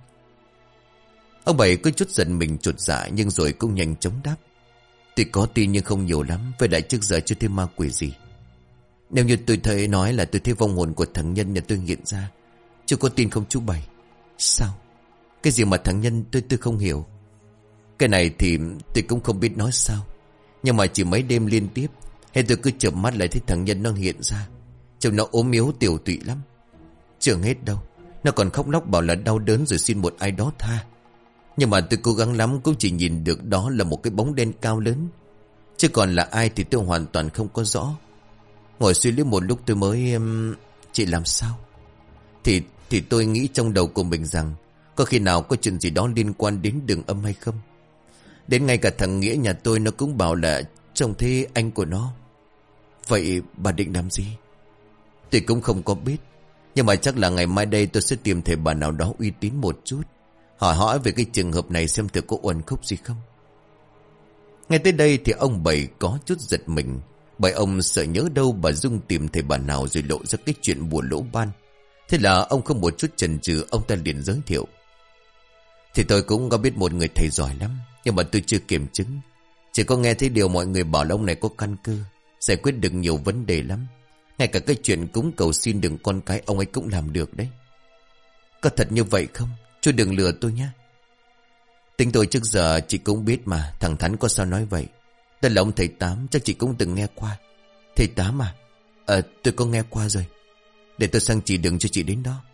Ông Bảy có chút giận mình chột dạ, nhưng rồi cũng nhanh chóng đáp. Tôi có tin nhưng không nhiều lắm. Với lại trước giờ chưa thấy ma quỷ gì. Nếu như tôi thấy nói là tôi thấy vong hồn của thằng Nhân nhà tôi hiện ra. Chú có tin không chú Bảy? Sao? Cái gì mà thằng Nhân tôi tôi không hiểu. Cái này thì tôi cũng không biết nói sao. Nhưng mà chỉ mấy đêm liên tiếp, hay tôi cứ chợp mắt lại thấy thằng Nhân nó hiện ra. Trông nó ốm yếu tiểu tụy lắm. Chưa hết đâu, nó còn khóc lóc bảo là đau đớn rồi xin một ai đó tha. Nhưng mà tôi cố gắng lắm cũng chỉ nhìn được đó là một cái bóng đen cao lớn. Chứ còn là ai thì tôi hoàn toàn không có rõ. Ngồi suy nghĩ một lúc tôi mới... Um, chị làm sao? Thì thì tôi nghĩ trong đầu của mình rằng có khi nào có chuyện gì đó liên quan đến đường âm hay không. Đến ngay cả thằng Nghĩa nhà tôi nó cũng bảo là trông thấy anh của nó. Vậy bà định làm gì? Tôi cũng không có biết. Nhưng mà chắc là ngày mai đây tôi sẽ tìm thầy bà nào đó uy tín một chút, hỏi hỏi về cái trường hợp này xem thử có uẩn khúc gì không. Ngay tới đây thì ông Bảy có chút giật mình, bởi ông sợ nhớ đâu bà Dung tìm thầy bà nào rồi lộ ra cái chuyện bùa lỗ ban. Thế là ông không một chút chần chừ, ông ta liền giới thiệu. Thì tôi cũng có biết một người thầy giỏi lắm, nhưng mà tôi chưa kiểm chứng. Chỉ có nghe thấy điều mọi người bảo là ông này có căn cơ, giải quyết được nhiều vấn đề lắm. Ngay cả cái chuyện cúng cầu xin đừng con cái ông ấy cũng làm được đấy. Có thật như vậy không? Chú đừng lừa tôi nhé. Tính tôi trước giờ chị cũng biết mà, thằng Thắn có sao nói vậy. Đây là ông thầy Tám, chắc chị cũng từng nghe qua. Thầy Tám à? Ờ, tôi có nghe qua rồi. Để tôi sang chỉ đường cho chị đến đó.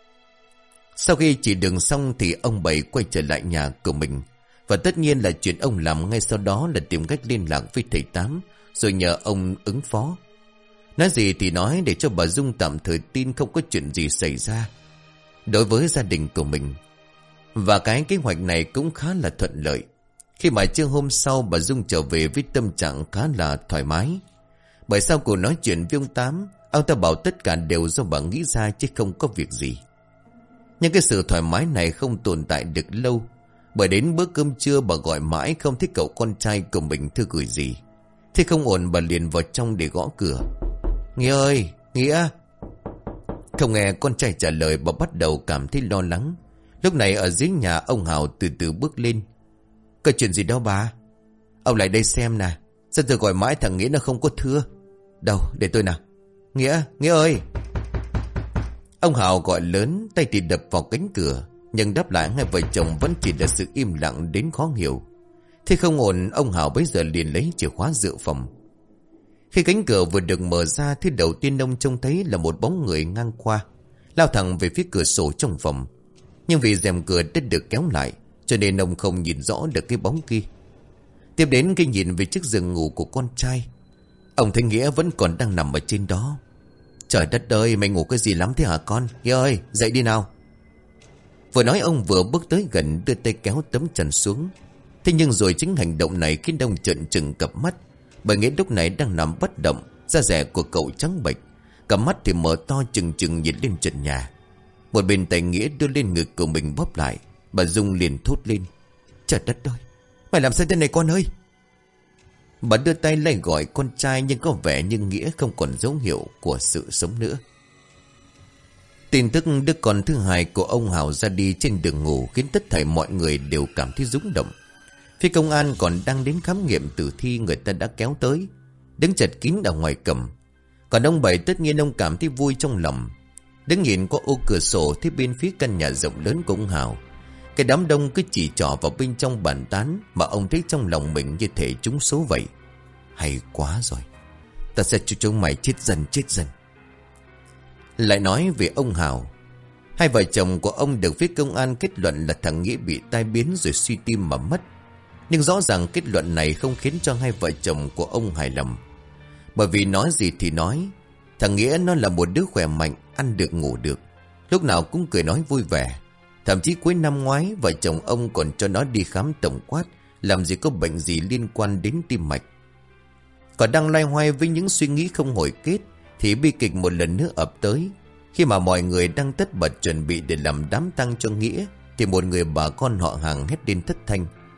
Sau khi chỉ đường xong thì ông Bảy quay trở lại nhà của mình. Và tất nhiên là chuyện ông làm ngay sau đó là tìm cách liên lạc với thầy Tám, rồi nhờ ông ứng phó. Nói gì thì nói để cho bà Dung tạm thời tin không có chuyện gì xảy ra đối với gia đình của mình. Và cái kế hoạch này cũng khá là thuận lợi. Khi mà trưa hôm sau bà Dung trở về với tâm trạng khá là thoải mái. Bởi sau cuộc nói chuyện với ông Tám, ông ta bảo tất cả đều do bà nghĩ ra chứ không có việc gì. Nhưng cái sự thoải mái này không tồn tại được lâu. Bởi đến bữa cơm trưa bà gọi mãi không thấy cậu con trai của mình thư gửi gì. Thế không ổn bà liền vào trong để gõ cửa. Nghĩa ơi, Nghĩa. Không nghe con trai trả lời, bà bắt đầu cảm thấy lo lắng. Lúc này ở dưới nhà ông Hào từ từ bước lên. Có chuyện gì đâu bà? Ông lại đây xem nè. Sao tôi gọi mãi thằng Nghĩa nó không có thưa? Đâu, để tôi nào. Nghĩa, Nghĩa ơi. Ông Hào gọi lớn, tay thì đập vào cánh cửa. Nhưng đáp lại hai vợ chồng vẫn chỉ là sự im lặng đến khó hiểu. Thế không ổn, ông Hào bấy giờ liền lấy chìa khóa dự phòng. Khi cánh cửa vừa được mở ra, thứ đầu tiên ông trông thấy là một bóng người ngang qua, lao thẳng về phía cửa sổ trong phòng. Nhưng vì rèm cửa đã được kéo lại, cho nên ông không nhìn rõ được cái bóng kia. Tiếp đến khi nhìn về chiếc giường ngủ của con trai, ông thấy Nghĩa vẫn còn đang nằm ở trên đó. Trời đất ơi, mày ngủ cái gì lắm thế hả con? Nghĩa ơi, dậy đi nào. Vừa nói ông vừa bước tới gần, đưa tay kéo tấm chăn xuống. Thế nhưng rồi chính hành động này khiến ông trợn trừng cặp mắt. Bởi Nghĩa lúc này đang nằm bất động, da dẻ của cậu trắng bệch, cặp mắt thì mở to trừng trừng nhìn lên trần nhà. Một bên tay Nghĩa đưa lên ngực của mình bóp lại. Bà Dung liền thốt lên. Trời đất ơi, mày làm sao thế này con ơi? Bà đưa tay lại gọi con trai, nhưng có vẻ như Nghĩa không còn dấu hiệu của sự sống nữa. Tin tức đứa con thứ hai của ông Hào ra đi trên đường ngủ khiến tất thảy mọi người đều cảm thấy rung động. Phía công an còn đang đến khám nghiệm tử thi, người ta đã kéo tới, đứng chật kín ở ngoài cầm. Còn ông Bảy tất nhiên ông cảm thấy vui trong lòng. Đứng nhìn qua ô cửa sổ thấy bên phía căn nhà rộng lớn của ông Hào, cái đám đông cứ chỉ trỏ vào bên trong bàn tán, mà ông thấy trong lòng mình như thể trúng số vậy. Hay quá rồi, ta sẽ cho chúng mày chết dần chết dần. Lại nói về ông Hào, hai vợ chồng của ông được phía công an kết luận là thằng Nghĩa bị tai biến rồi suy tim mà mất. Nhưng rõ ràng kết luận này không khiến cho hai vợ chồng của ông hài lòng. Bởi vì nói gì thì nói, thằng Nghĩa nó là một đứa khỏe mạnh, ăn được ngủ được, lúc nào cũng cười nói vui vẻ. Thậm chí cuối năm ngoái, vợ chồng ông còn cho nó đi khám tổng quát, làm gì có bệnh gì liên quan đến tim mạch. Còn đang loay hoay với những suy nghĩ không hồi kết, thì bi kịch một lần nữa ập tới. Khi mà mọi người đang tất bật chuẩn bị để làm đám tang cho Nghĩa, thì một người bà con họ hàng hét lên thất thanh.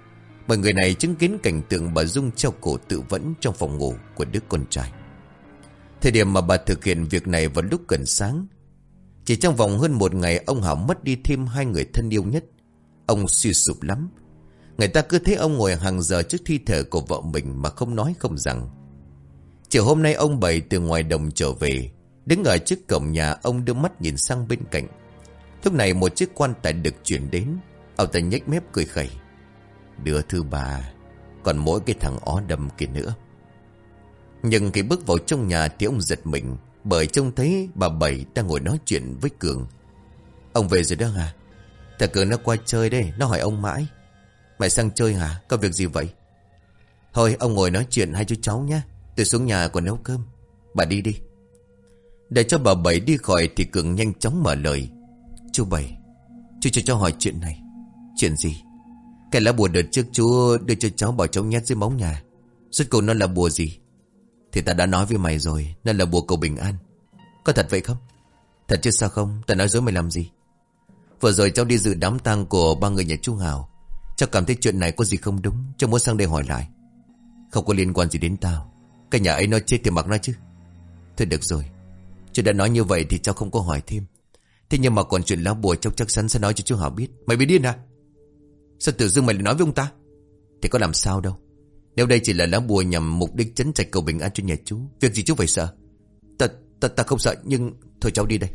Mọi người này chứng kiến cảnh tượng bà Dung treo cổ tự vẫn trong phòng ngủ của đứa con trai. Thời điểm mà bà thực hiện việc này vào lúc gần sáng. Chỉ trong vòng hơn một ngày, ông Hảo mất đi thêm hai người thân yêu nhất. Ông suy sụp lắm. Người ta cứ thấy ông ngồi hàng giờ trước thi thể của vợ mình mà không nói không rằng. Chiều hôm nay ông Bảy từ ngoài đồng trở về. Đứng ở trước cổng nhà, ông đưa mắt nhìn sang bên cạnh. Lúc này một chiếc quan tài được chuyển đến. Ông ta nhếch mép cười khẩy. Đứa thứ ba, còn mỗi cái thằng ó đầm kia nữa. Nhưng khi bước vào trong nhà thì ông giật mình, bởi trông thấy bà Bảy đang ngồi nói chuyện với Cường. Ông về rồi đó hả? Thằng Cường nó qua chơi đây, nó hỏi ông mãi. Mày sang chơi hả? Có việc gì vậy? Thôi ông ngồi nói chuyện hai chú cháu nhé. Tôi xuống nhà còn nấu cơm. Bà đi đi. Để cho bà Bảy đi khỏi thì Cường nhanh chóng mở lời. Chú Bảy, chú cho cháu hỏi chuyện này. Chuyện gì? Cái lá bùa đợt trước chú đưa cho cháu bảo cháu nhét dưới móng nhà. Rốt cuộc nó là bùa gì? Thì ta đã nói với mày rồi, nó là bùa cầu bình an. Có thật vậy không? Thật chứ sao không? Ta nói dối mày làm gì? Vừa rồi cháu đi dự đám tang của ba người nhà chú Hào. Cháu cảm thấy chuyện này có gì không đúng, cháu muốn sang đây hỏi lại. Không có liên quan gì đến tao. Cái nhà ấy nó chết thì mặc nó chứ. Thôi được rồi, chú đã nói như vậy thì cháu không có hỏi thêm. Thế nhưng mà còn chuyện lá bùa cháu chắc chắn sẽ nói cho chú Hào biết. Mày bị điên à? Sao tự dưng mày lại nói với ông ta? Thì có làm sao đâu. Nếu đây chỉ là lá bùa nhằm mục đích trấn trạch cầu bình an cho nhà chú, việc gì chú phải sợ? Ta, ta, ta không sợ, nhưng thôi cháu đi đây.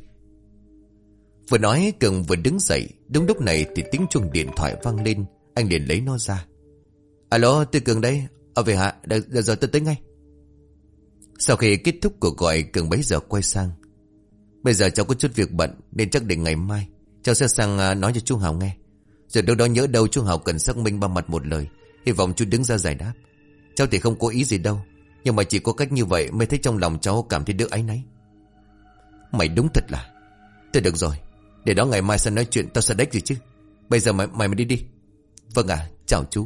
Vừa nói Cường vừa đứng dậy. Đúng lúc này thì tiếng chuông điện thoại vang lên. Anh liền lấy nó ra. Alo, tôi Cường đây. Ở về hả? Được, được rồi, tôi tới ngay. Sau khi kết thúc cuộc gọi, Cường bấy giờ quay sang. Bây giờ cháu có chút việc bận, nên chắc để ngày mai cháu sẽ sang nói cho chú Hào nghe. Rồi đâu đó nhớ đâu chú Hào cần xác minh ba mặt một lời. Hy vọng chú đứng ra giải đáp. Cháu thì không có ý gì đâu, nhưng mà chỉ có cách như vậy mới thấy trong lòng cháu cảm thấy đỡ áy náy. Mày đúng thật là. Thôi được rồi, để đó ngày mai sẽ nói chuyện, tao sẽ đếch gì chứ. Bây giờ mày mày mà đi đi. Vâng ạ, à, chào chú.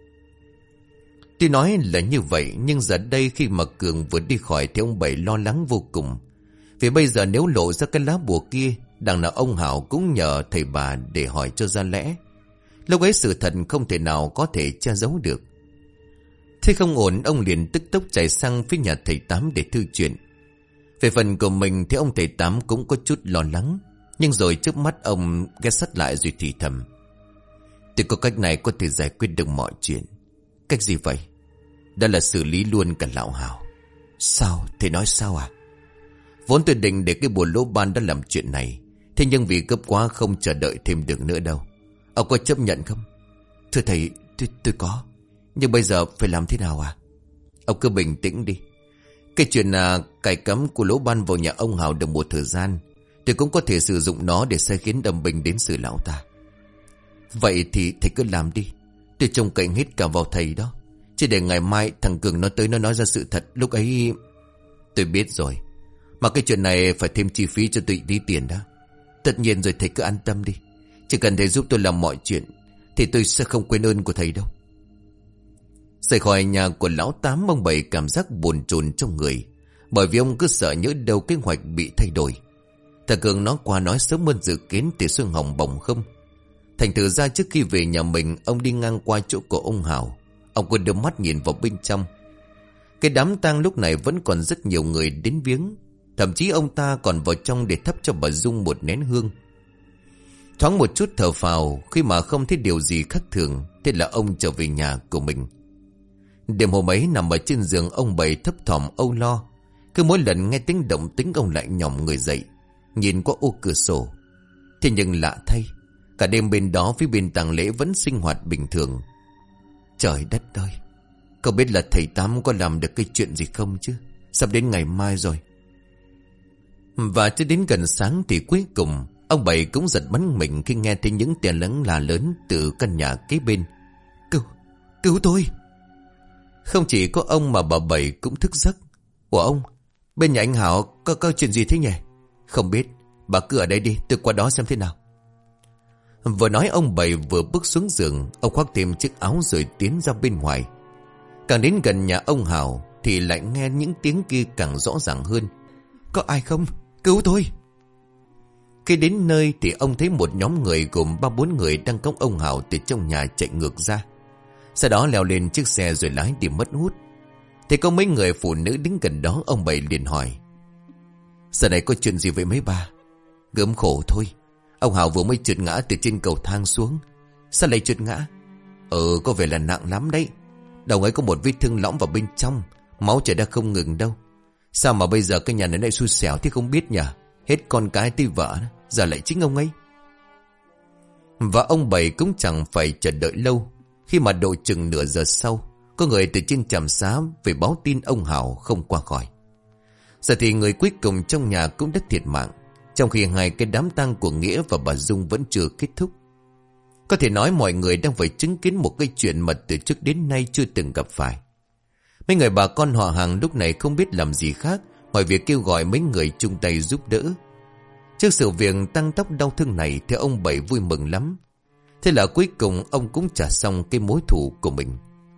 Tuy nói là như vậy, nhưng giờ đây khi mà Cường vừa đi khỏi thì ông Bảy lo lắng vô cùng. Vì bây giờ nếu lộ ra cái lá bùa kia, đằng nào ông Hảo cũng nhờ thầy bà để hỏi cho ra lẽ. Lúc ấy sự thật không thể nào có thể che giấu được. Thế không ổn, ông liền tức tốc chạy sang phía nhà thầy Tám để thư chuyện. Về phần của mình thì ông thầy Tám cũng có chút lo lắng. Nhưng rồi trước mắt ông ghé sát lại rồi thì thầm. Tôi có cách này có thể giải quyết được mọi chuyện. Cách gì vậy? Đó là xử lý luôn cả lão Hảo. Sao? Thầy nói sao à? Vốn tôi định để cái bùa lỗ ban đã làm chuyện này. Thế nhưng vì gấp quá không chờ đợi thêm được nữa đâu. Ông có chấp nhận không? Thưa thầy, tôi, tôi có. Nhưng bây giờ phải làm thế nào à? Ông cứ bình tĩnh đi. Cái chuyện là cài cắm của lỗ ban vào nhà ông Hào được một thời gian, tôi cũng có thể sử dụng nó để sai khiến Đầm Bình đến xử lão ta. Vậy thì thầy cứ làm đi. Tôi trông cậy hết cả vào thầy đó. Chứ để ngày mai thằng Cường nó tới nó nói ra sự thật, lúc ấy... Tôi biết rồi. Mà cái chuyện này phải thêm chi phí cho tôi tí tiền đó. Tất nhiên rồi, thầy cứ an tâm đi. Chỉ cần thầy giúp tôi làm mọi chuyện thì tôi sẽ không quên ơn của thầy đâu. Rời khỏi nhà của lão Tám, ông Bảy cảm giác buồn chồn trong người. Bởi vì ông cứ sợ nhớ đâu kế hoạch bị thay đổi. Thằng Cường nói qua nói sớm hơn dự kiến thì xương hồng bỏng không. Thành thử ra trước khi về nhà mình, ông đi ngang qua chỗ của ông Hào. Ông cứ đưa mắt nhìn vào bên trong. Cái đám tang lúc này vẫn còn rất nhiều người đến viếng. Thậm chí ông ta còn vào trong để thắp cho bà Dung một nén hương. Thoáng một chút thở phào khi mà không thấy điều gì khác thường. Thế là ông trở về nhà của mình. Đêm hôm ấy nằm ở trên giường, ông Bảy thấp thỏm âu lo. Cứ mỗi lần nghe tiếng động tĩnh ông lại nhòm người dậy, nhìn qua ô cửa sổ. Thế nhưng lạ thay, cả đêm bên đó phía bên tang lễ vẫn sinh hoạt bình thường. Trời đất ơi, cậu biết là thầy Tám có làm được cái chuyện gì không chứ? Sắp đến ngày mai rồi. Và cho đến gần sáng thì cuối cùng ông Bảy cũng giật bắn mình khi nghe thấy những tiếng lắng là lớn từ căn nhà kế bên. Cứu, cứu tôi! Không chỉ có ông mà bà Bảy cũng thức giấc. Ủa ông, bên nhà anh Hảo có, có chuyện gì thế nhỉ? Không biết, bà cứ ở đây đi, tôi qua đó xem thế nào. Vừa nói ông Bảy vừa bước xuống giường. Ông khoác thêm chiếc áo rồi tiến ra bên ngoài. Càng đến gần nhà ông Hảo thì lại nghe những tiếng kia càng rõ ràng hơn. Có ai không? Cứu tôi! Khi đến nơi thì ông thấy một nhóm người gồm ba bốn người đang cõng ông Hảo từ trong nhà chạy ngược ra. Sau đó leo lên chiếc xe rồi lái đi mất hút. Thì có mấy người phụ nữ đứng gần đó. Ông Bảy liền hỏi: giờ này có chuyện gì vậy mấy bà? Gớm khổ thôi. Ông Hào vừa mới trượt ngã từ trên cầu thang xuống. Sao lại trượt ngã? Ừ, có vẻ là nặng lắm đấy. Đầu ấy có một vết thương lõm vào bên trong, máu chảy ra không ngừng đâu. Sao mà bây giờ cái nhà này lại xui xẻo thế không biết nhỉ? Hết con cái tới vợ, giờ lại chính ông ấy. Và ông Bảy cũng chẳng phải chờ đợi lâu. Khi mà độ chừng nửa giờ sau, có người từ trên trạm xá về báo tin ông Hào không qua khỏi. Giờ thì người cuối cùng trong nhà cũng đã thiệt mạng, trong khi hai cái đám tang của Nghĩa và bà Dung vẫn chưa kết thúc. Có thể nói mọi người đang phải chứng kiến một cái chuyện mà từ trước đến nay chưa từng gặp phải. Mấy người bà con họ hàng lúc này không biết làm gì khác ngoài việc kêu gọi mấy người chung tay giúp đỡ. Trước sự việc tăng tốc đau thương này thì ông Bảy vui mừng lắm. Thế là cuối cùng ông cũng trả xong cái mối thù của mình.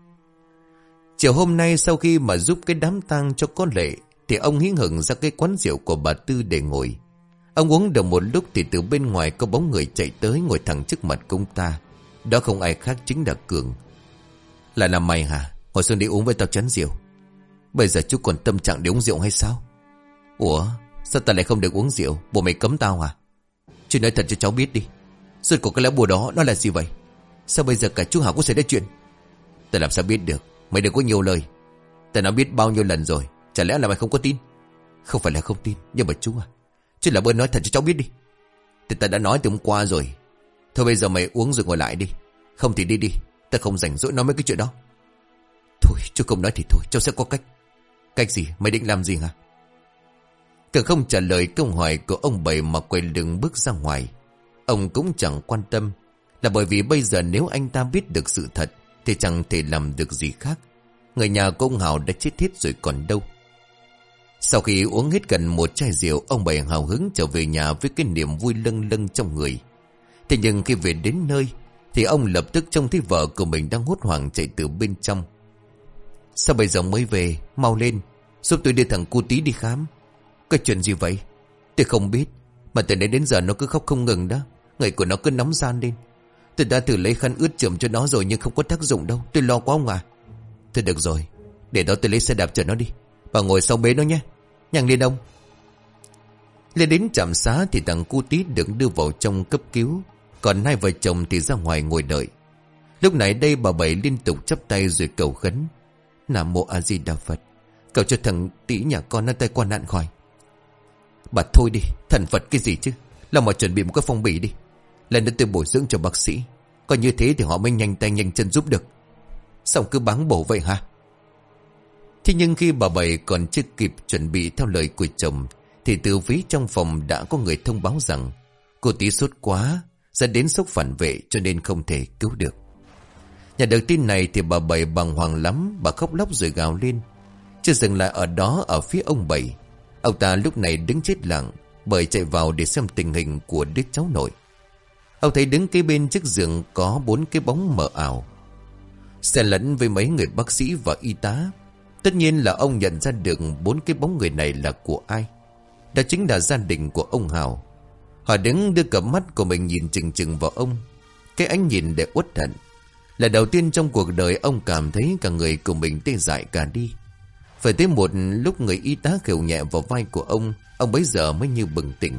Chiều hôm nay sau khi mà giúp cái đám tang cho có lệ thì ông hí hửng ra cái quán rượu của bà Tư để ngồi. Ông uống được một lúc thì từ bên ngoài có bóng người chạy tới ngồi thẳng trước mặt công ta. Đó không ai khác chính là Cường. Lại là mày hả? Ngồi xuống đi uống với tao chén rượu. Bây giờ chú còn tâm trạng để uống rượu hay sao? Ủa, sao ta lại không được uống rượu? Bộ mày cấm tao à? Chú nói thật cho cháu biết đi. Rốt cuộc cái lá bùa đó nó là gì vậy? Sao bây giờ cả chú Hảo cũng xảy ra chuyện? Ta làm sao biết được? Mày đừng có nhiều lời. Ta đã biết bao nhiêu lần rồi. Chả lẽ là mày không có tin? Không phải là không tin, nhưng mà chú à, chứ là bơn nói thật cho cháu biết đi. Thì ta đã nói từ hôm qua rồi. Thôi bây giờ mày uống rồi ngồi lại đi. Không thì đi đi. Ta không rảnh rỗi nói mấy cái chuyện đó. Thôi chú không nói thì thôi, cháu sẽ có cách. Cách gì? Mày định làm gì hả? Cường không trả lời câu hỏi của ông Bảy mà quay lưng bước ra ngoài. Ông cũng chẳng quan tâm, là bởi vì bây giờ nếu anh ta biết được sự thật thì chẳng thể làm được gì khác. Người nhà của ông Hào đã chết hết rồi còn đâu. Sau khi uống hết gần một chai rượu, ông Bảy hào hứng trở về nhà với cái niềm vui lâng lâng trong người. Thế nhưng khi về đến nơi thì ông lập tức trông thấy vợ của mình đang hốt hoảng chạy từ bên trong. Sao bây giờ mới về? Mau lên, giúp tôi đưa thằng cu tí đi khám. Cái chuyện gì vậy? Tôi không biết, mà từ nãy đến giờ nó cứ khóc không ngừng đó. Người của nó cứ nóng gian lên. Tôi đã thử lấy khăn ướt chườm cho nó rồi nhưng không có tác dụng đâu. Tôi lo quá ông à. Thôi được rồi, để đó tôi lấy xe đạp chở nó đi. Bà ngồi sau bế nó nhé. Nhanh lên ông. Lên đến trạm xá thì thằng cu tí được đưa vào trong cấp cứu, còn hai vợ chồng thì ra ngoài ngồi đợi. Lúc này đây bà Bảy liên tục chắp tay rồi cầu khấn: Nam Mô A Di Đà Phật, cầu cho thằng tí nhà con nó tai qua nạn khỏi. Bà thôi đi, thần Phật cái gì chứ. Làm mà chuẩn bị một cái phong bì đi. Lần nữa tôi bồi dưỡng cho bác sĩ, còn như thế thì họ mới nhanh tay nhanh chân giúp được. Xong cứ báng bổ vậy hả? Thế nhưng khi bà Bảy còn chưa kịp chuẩn bị theo lời của chồng thì từ phía trong phòng đã có người thông báo rằng cô tí sốt quá, dẫn đến sốc phản vệ cho nên không thể cứu được. Nhận được tin này thì bà Bảy bàng hoàng lắm. Bà khóc lóc rồi gào lên. Chưa dừng lại ở đó, ở phía ông Bảy, ông ta lúc này đứng chết lặng bởi chạy vào để xem tình hình của đứa cháu nội. Ông thấy đứng kế bên chiếc giường có bốn cái bóng mờ ảo, xen lẫn với mấy người bác sĩ và y tá. Tất nhiên là ông nhận ra được bốn cái bóng người này là của ai. Đó chính là gia đình của ông Hào. Họ đứng đưa cặp mắt của mình nhìn chừng chừng vào ông, cái ánh nhìn để uất hận. Là đầu tiên trong cuộc đời ông cảm thấy cả người của mình tê dại cả đi. Phải tới một lúc người y tá khều nhẹ vào vai của ông, ông bấy giờ mới như bừng tỉnh.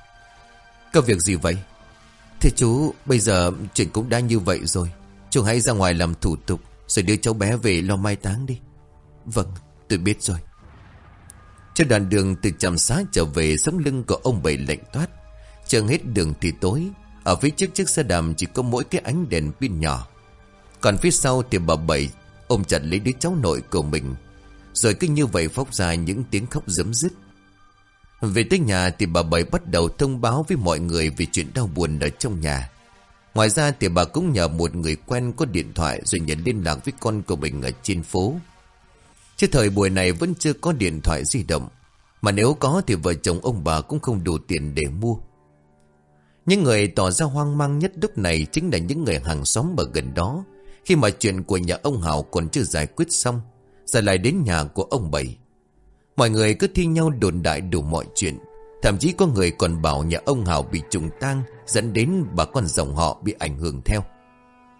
Có việc gì vậy? Thế chú, bây giờ chuyện cũng đã như vậy rồi. Chú hãy ra ngoài làm thủ tục rồi đưa cháu bé về lo mai táng đi. Vâng, tôi biết rồi. Trên đoạn đường từ trạm xá trở về, sống lưng của ông Bảy lạnh toát. Chờ hết đường thì tối. Ở phía trước chiếc xe đạp chỉ có mỗi cái ánh đèn pin nhỏ. Còn phía sau thì bà Bảy ôm chặt lấy đứa cháu nội của mình, rồi cứ như vậy phóc ra những tiếng khóc rấm rứt. Về tới nhà thì bà Bảy bắt đầu thông báo với mọi người về chuyện đau buồn ở trong nhà. Ngoài ra thì bà cũng nhờ một người quen có điện thoại rồi nhận liên lạc với con của mình ở trên phố. Chứ thời buổi này vẫn chưa có điện thoại di động, mà nếu có thì vợ chồng ông bà cũng không đủ tiền để mua. Những người tỏ ra hoang mang nhất lúc này chính là những người hàng xóm ở gần đó, khi mà chuyện của nhà ông Hào còn chưa giải quyết xong, giờ lại đến nhà của ông Bảy. Mọi người cứ thi nhau đồn đại đủ mọi chuyện. Thậm chí có người còn bảo nhà ông Hào bị trùng tang, dẫn đến bà con dòng họ bị ảnh hưởng theo.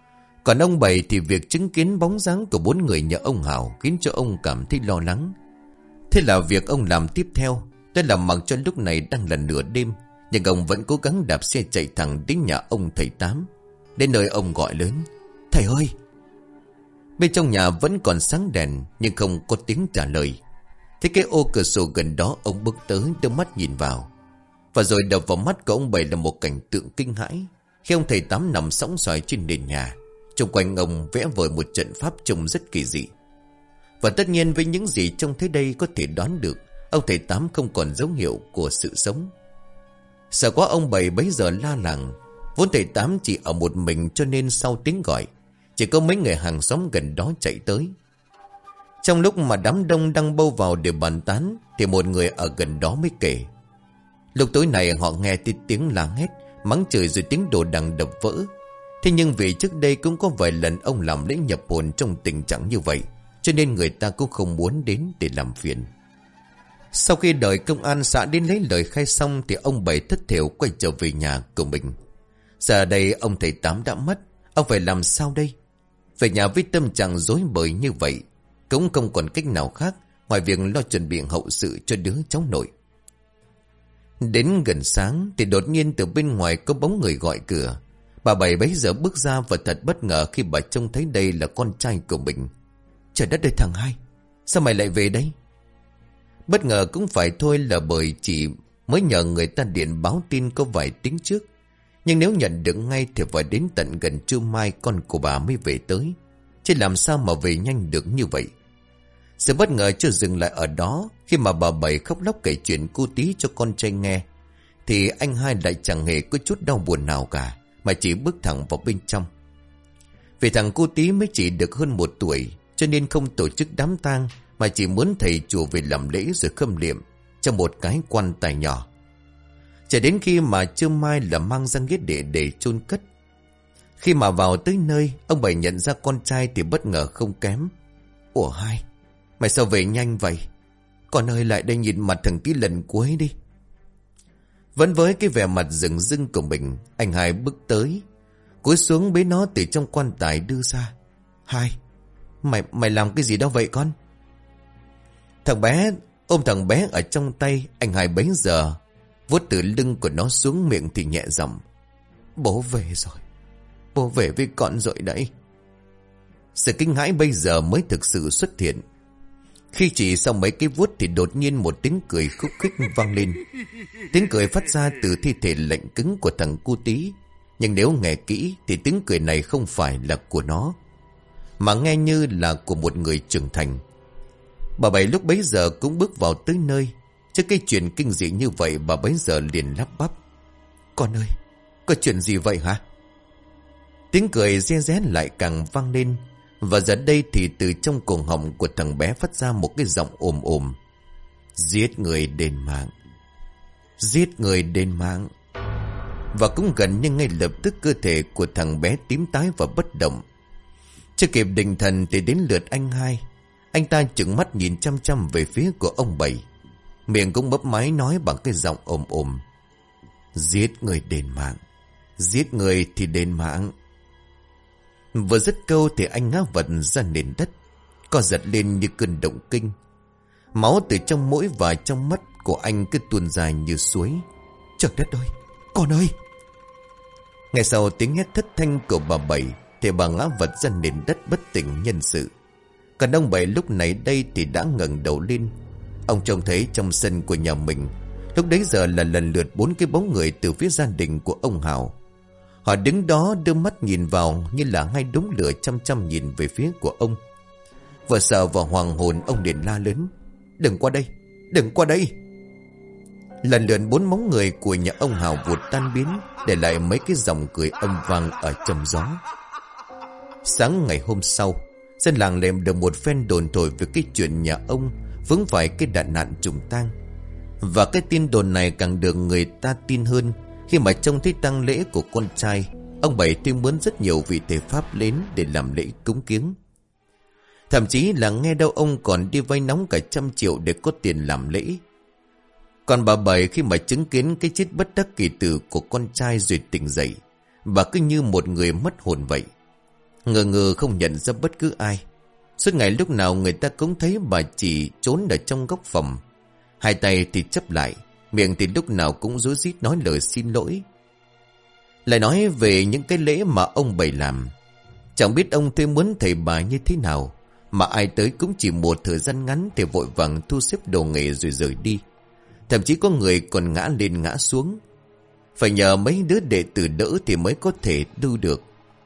Còn ông Bảy thì việc chứng kiến bóng dáng của bốn người nhà ông Hào khiến cho ông cảm thấy lo lắng. Thế là việc ông làm tiếp theo, đó là mặc cho lúc này đang là nửa đêm, nhưng ông vẫn cố gắng đạp xe chạy thẳng đến nhà ông thầy Tám. Đến nơi ông gọi lớn: "Thầy ơi!" Bên trong nhà vẫn còn sáng đèn nhưng không có tiếng trả lời. Thế cái ô cửa sổ gần đó, ông bước tới đưa mắt nhìn vào. Và rồi đập vào mắt của ông Bảy là một cảnh tượng kinh hãi. Khi ông thầy Tám nằm sõng soài trên nền nhà, xung quanh ông vẽ vời một trận pháp trông rất kỳ dị. Và tất nhiên với những gì trông thấy đây có thể đoán được ông thầy Tám không còn dấu hiệu của sự sống. Sợ quá ông Bảy bấy giờ la làng. Vốn thầy Tám chỉ ở một mình cho nên sau tiếng gọi, chỉ có mấy người hàng xóm gần đó chạy tới. Trong lúc mà đám đông đang bâu vào để bàn tán thì một người ở gần đó mới kể. Lúc tối này họ nghe tiếng la hét, mắng chửi rồi tiếng đồ đằng đập vỡ. Thế nhưng vì trước đây cũng có vài lần ông làm lễ nhập hồn trong tình trạng như vậy, cho nên người ta cũng không muốn đến để làm phiền. Sau khi đợi công an xã đến lấy lời khai xong thì ông Bảy thất thểu quay trở về nhà của mình. Giờ đây ông thầy Tám đã mất, ông phải làm sao đây? Về nhà với tâm trạng rối bời như vậy, cũng không còn cách nào khác ngoài việc lo chuẩn bị hậu sự cho đứa cháu nội. Đến gần sáng thì đột nhiên từ bên ngoài có bóng người gọi cửa. Bà Bảy bấy giờ bước ra và thật bất ngờ khi bà trông thấy đây là con trai của mình. Trời đất ơi thằng Hai, sao mày lại về đây? Bất ngờ cũng phải thôi là bởi chỉ mới nhờ người ta điện báo tin có vài tiếng trước. Nhưng nếu nhận được ngay thì phải đến tận gần trưa mai con của bà mới về tới. Chứ làm sao mà về nhanh được như vậy? Sự bất ngờ chưa dừng lại ở đó. Khi mà bà Bảy khóc lóc kể chuyện cu tí cho con trai nghe, thì anh Hai lại chẳng hề có chút đau buồn nào cả, mà chỉ bước thẳng vào bên trong. Vì thằng cu tí mới chỉ được hơn một tuổi, cho nên không tổ chức đám tang, mà chỉ muốn thầy chùa về làm lễ rồi khâm liệm trong một cái quan tài nhỏ. Cho đến khi mà trưa mai là mang ra nghĩa địa để chôn cất. Khi mà vào tới nơi, ông Bảy nhận ra con trai thì bất ngờ không kém. Ủa Hai, mày sao về nhanh vậy? Con ơi, lại đây nhìn mặt thằng tí lần cuối đi. Vẫn với cái vẻ mặt rừng rưng của mình, anh Hai bước tới, cúi xuống bế nó từ trong quan tài đưa ra. Hai, mày mày làm cái gì đó vậy con? Thằng bé ôm thằng bé ở trong tay, anh Hai bấy giờ vuốt từ lưng của nó xuống, miệng thì nhẹ giọng: Bố về rồi, bố về với con rồi đấy. Sự kinh hãi bây giờ mới thực sự xuất hiện. Khi chỉ sau mấy cái vuốt thì đột nhiên một tiếng cười khúc khích vang lên. Tiếng cười phát ra từ thi thể lạnh cứng của thằng cu tí. Nhưng nếu nghe kỹ thì tiếng cười này không phải là của nó, mà nghe như là của một người trưởng thành. Bà Bảy lúc bấy giờ cũng bước vào tới nơi. Trước cái chuyện kinh dị như vậy, bà bấy giờ liền lắp bắp: Con ơi, có chuyện gì vậy hả? Tiếng cười re ré lại càng vang lên. Và giờ đây thì từ trong cổ họng của thằng bé phát ra một cái giọng ồm ồm: Giết người đền mạng, giết người đền mạng. Và cũng gần như ngay lập tức cơ thể của thằng bé tím tái và bất động. Chưa kịp định thần thì đến lượt anh Hai. Anh ta trừng mắt nhìn chăm chăm về phía của ông Bảy, miệng cũng bấp máy nói bằng cái giọng ồm ồm: Giết người đền mạng, giết người thì đền mạng. Vừa dứt câu thì anh ngã vật ra nền đất, co giật lên như cơn động kinh. Máu từ trong mũi và trong mắt của anh cứ tuôn dài như suối. Trời đất ơi, con ơi! Ngay sau tiếng hét thất thanh của bà Bảy thì bà ngã vật ra nền đất bất tỉnh nhân sự. Còn ông Bảy lúc này đây thì đã ngẩng đầu lên. Ông trông thấy trong sân của nhà mình lúc đấy giờ là lần lượt bốn cái bóng người từ phía gia đình của ông Hào. Họ đứng đó đưa mắt nhìn vào như là hai đống lửa chăm chăm nhìn về phía của ông. Vừa sợ và hoàng hồn, ông liền la lớn: Đừng qua đây, đừng qua đây! Lần lượt bốn bóng người của nhà ông Hào vụt tan biến, để lại mấy cái dòng cười âm vang ở trong gió. Sáng ngày hôm sau, dân làng lệm được một phen đồn thổi về cái chuyện nhà ông vướng phải cái đại nạn trùng tang. Và cái tin đồn này càng được người ta tin hơn khi mà trông thấy tang lễ của con trai. Ông Bảy tuyên muốn rất nhiều vị thầy pháp đến để làm lễ cúng kiếng. Thậm chí là nghe đâu ông còn đi vay nóng cả trăm triệu để có tiền làm lễ. Còn bà Bảy khi mà chứng kiến cái chết bất đắc kỳ tử của con trai rồi tỉnh dậy, bà cứ như một người mất hồn vậy. Ngờ ngờ không nhận ra bất cứ ai. Suốt ngày lúc nào người ta cũng thấy bà chỉ trốn ở trong góc phòng. Hai tay thì chấp lại, miệng thì lúc nào cũng rối rít nói lời xin lỗi. Lại nói về những cái lễ mà ông Bảy làm. Chẳng biết ông thuê muốn thầy bà như thế nào, mà ai tới cũng chỉ một thời gian ngắn thì vội vàng thu xếp đồ nghề rồi rời đi. Thậm chí có người còn ngã lên ngã xuống. Phải nhờ mấy đứa đệ tử đỡ thì mới có thể đưa được.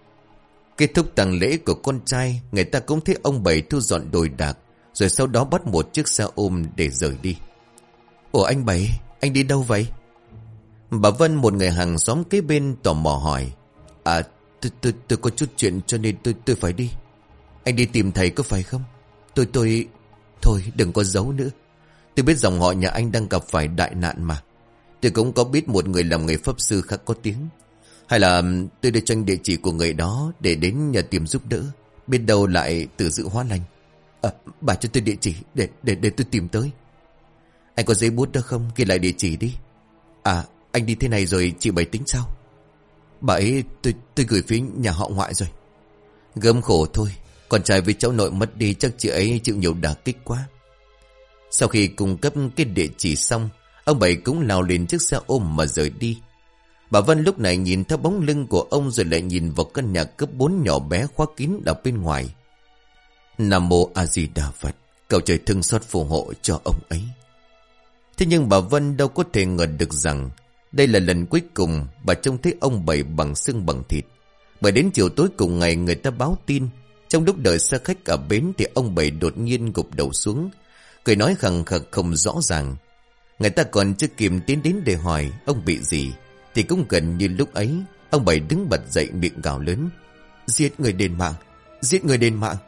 Kết thúc tang lễ của con trai, người ta cũng thấy ông Bảy thu dọn đồ đạc, rồi sau đó bắt một chiếc xe ôm để rời đi. Ủa anh Bảy, anh đi đâu vậy? Bà Vân, một người hàng xóm kế bên, tò mò hỏi. À, tôi, tôi, tôi có chút chuyện cho nên tôi, tôi phải đi. Anh đi tìm thầy có phải không? Tôi, tôi... Thôi đừng có giấu nữa. Tôi biết dòng họ nhà anh đang gặp phải đại nạn mà. Tôi cũng có biết một người làm nghề pháp sư khá có tiếng. Hay là tôi đưa cho anh địa chỉ của người đó để đến nhờ tìm giúp đỡ. Biết đâu lại tự dự hóa lành. À, bà cho tôi địa chỉ để, để, để tôi tìm tới. Anh có giấy bút đó không? Ghi lại địa chỉ đi. À, anh đi thế này rồi chị Bảy tính sao? Bà ấy tôi, tôi gửi phía nhà họ ngoại rồi. Gớm khổ thôi. Con trai với cháu nội mất đi chắc chị ấy chịu nhiều đả kích quá. Sau khi cung cấp cái địa chỉ xong, ông Bảy cũng lao lên chiếc xe ôm mà rời đi. Bà Vân lúc này nhìn theo bóng lưng của ông rồi lại nhìn vào căn nhà cấp bốn nhỏ bé khóa kín ở bên ngoài. Nam Mô A Di Đà Phật, cầu trời thương xót phù hộ cho ông ấy. Thế nhưng bà Vân đâu có thể ngờ được rằng đây là lần cuối cùng bà trông thấy ông Bảy bằng xương bằng thịt. Bởi đến chiều tối cùng ngày người ta báo tin, trong lúc đợi xe khách ở bến thì ông Bảy đột nhiên gục đầu xuống, cười nói khằng khặc không rõ ràng. Người ta còn chưa kịp tiến đến để hỏi ông bị gì, thì cũng gần như lúc ấy ông Bảy đứng bật dậy miệng gào lớn. Giết người đền mạng, giết người đền mạng.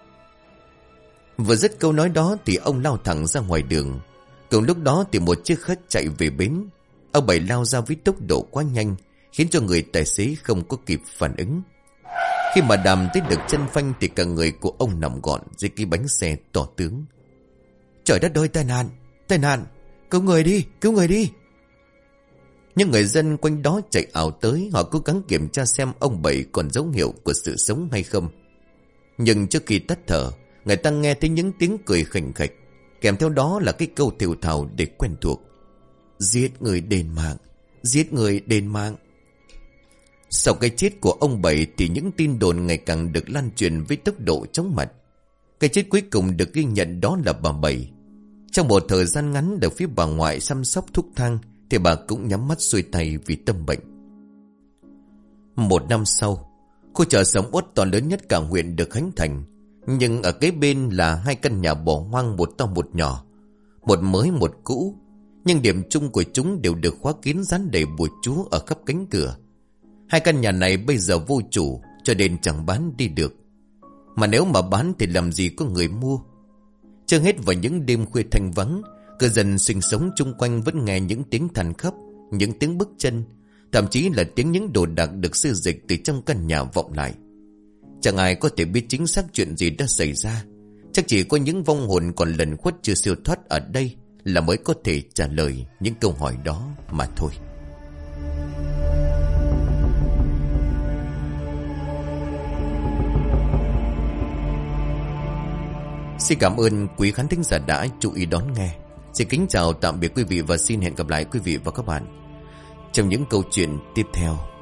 Vừa dứt câu nói đó thì ông lao thẳng ra ngoài đường. Cùng lúc đó thì một chiếc khách chạy về bến. Ông Bảy lao ra với tốc độ quá nhanh, khiến cho người tài xế không có kịp phản ứng. Khi mà đàm tới được chân phanh thì cả người của ông nằm gọn dưới cái bánh xe to tướng. Trời đất ơi, tai nạn, tai nạn, cứu người đi, cứu người đi. Nhưng người dân quanh đó chạy ảo tới, họ cố gắng kiểm tra xem ông Bảy còn dấu hiệu của sự sống hay không. Nhưng trước khi tắt thở, người ta nghe thấy những tiếng cười khỉnh khạch, kèm theo đó là cái câu thều thào để quen thuộc. Giết người đền mạng, giết người đền mạng. Sau cái chết của ông Bảy thì những tin đồn ngày càng được lan truyền với tốc độ chóng mặt. Cái chết cuối cùng được ghi nhận đó là bà Bảy. Trong một thời gian ngắn được phía bà ngoại chăm sóc thuốc thang thì bà cũng nhắm mắt xuôi tay vì tâm bệnh. Một năm sau, khu chợ sầm uất to lớn nhất cả huyện được khánh thành. Nhưng ở kế bên là hai căn nhà bỏ hoang, một to một nhỏ, một mới một cũ. Nhưng điểm chung của chúng đều được khóa kín dán đầy bùa chú ở khắp cánh cửa. Hai căn nhà này bây giờ vô chủ, cho nên chẳng bán đi được. Mà nếu mà bán thì làm gì có người mua. Chưa hết vào những đêm khuya thanh vắng, cư dân sinh sống chung quanh vẫn nghe những tiếng than khóc, những tiếng bước chân, thậm chí là tiếng những đồ đạc được xê dịch từ trong căn nhà vọng lại. Chẳng ai có thể biết chính xác chuyện gì đã xảy ra. Chắc chỉ có những vong hồn còn lẩn khuất chưa siêu thoát ở đây là mới có thể trả lời những câu hỏi đó mà thôi. Xin cảm ơn quý khán thính giả đã chú ý đón nghe. Xin kính chào tạm biệt quý vị và xin hẹn gặp lại quý vị và các bạn trong những câu chuyện tiếp theo.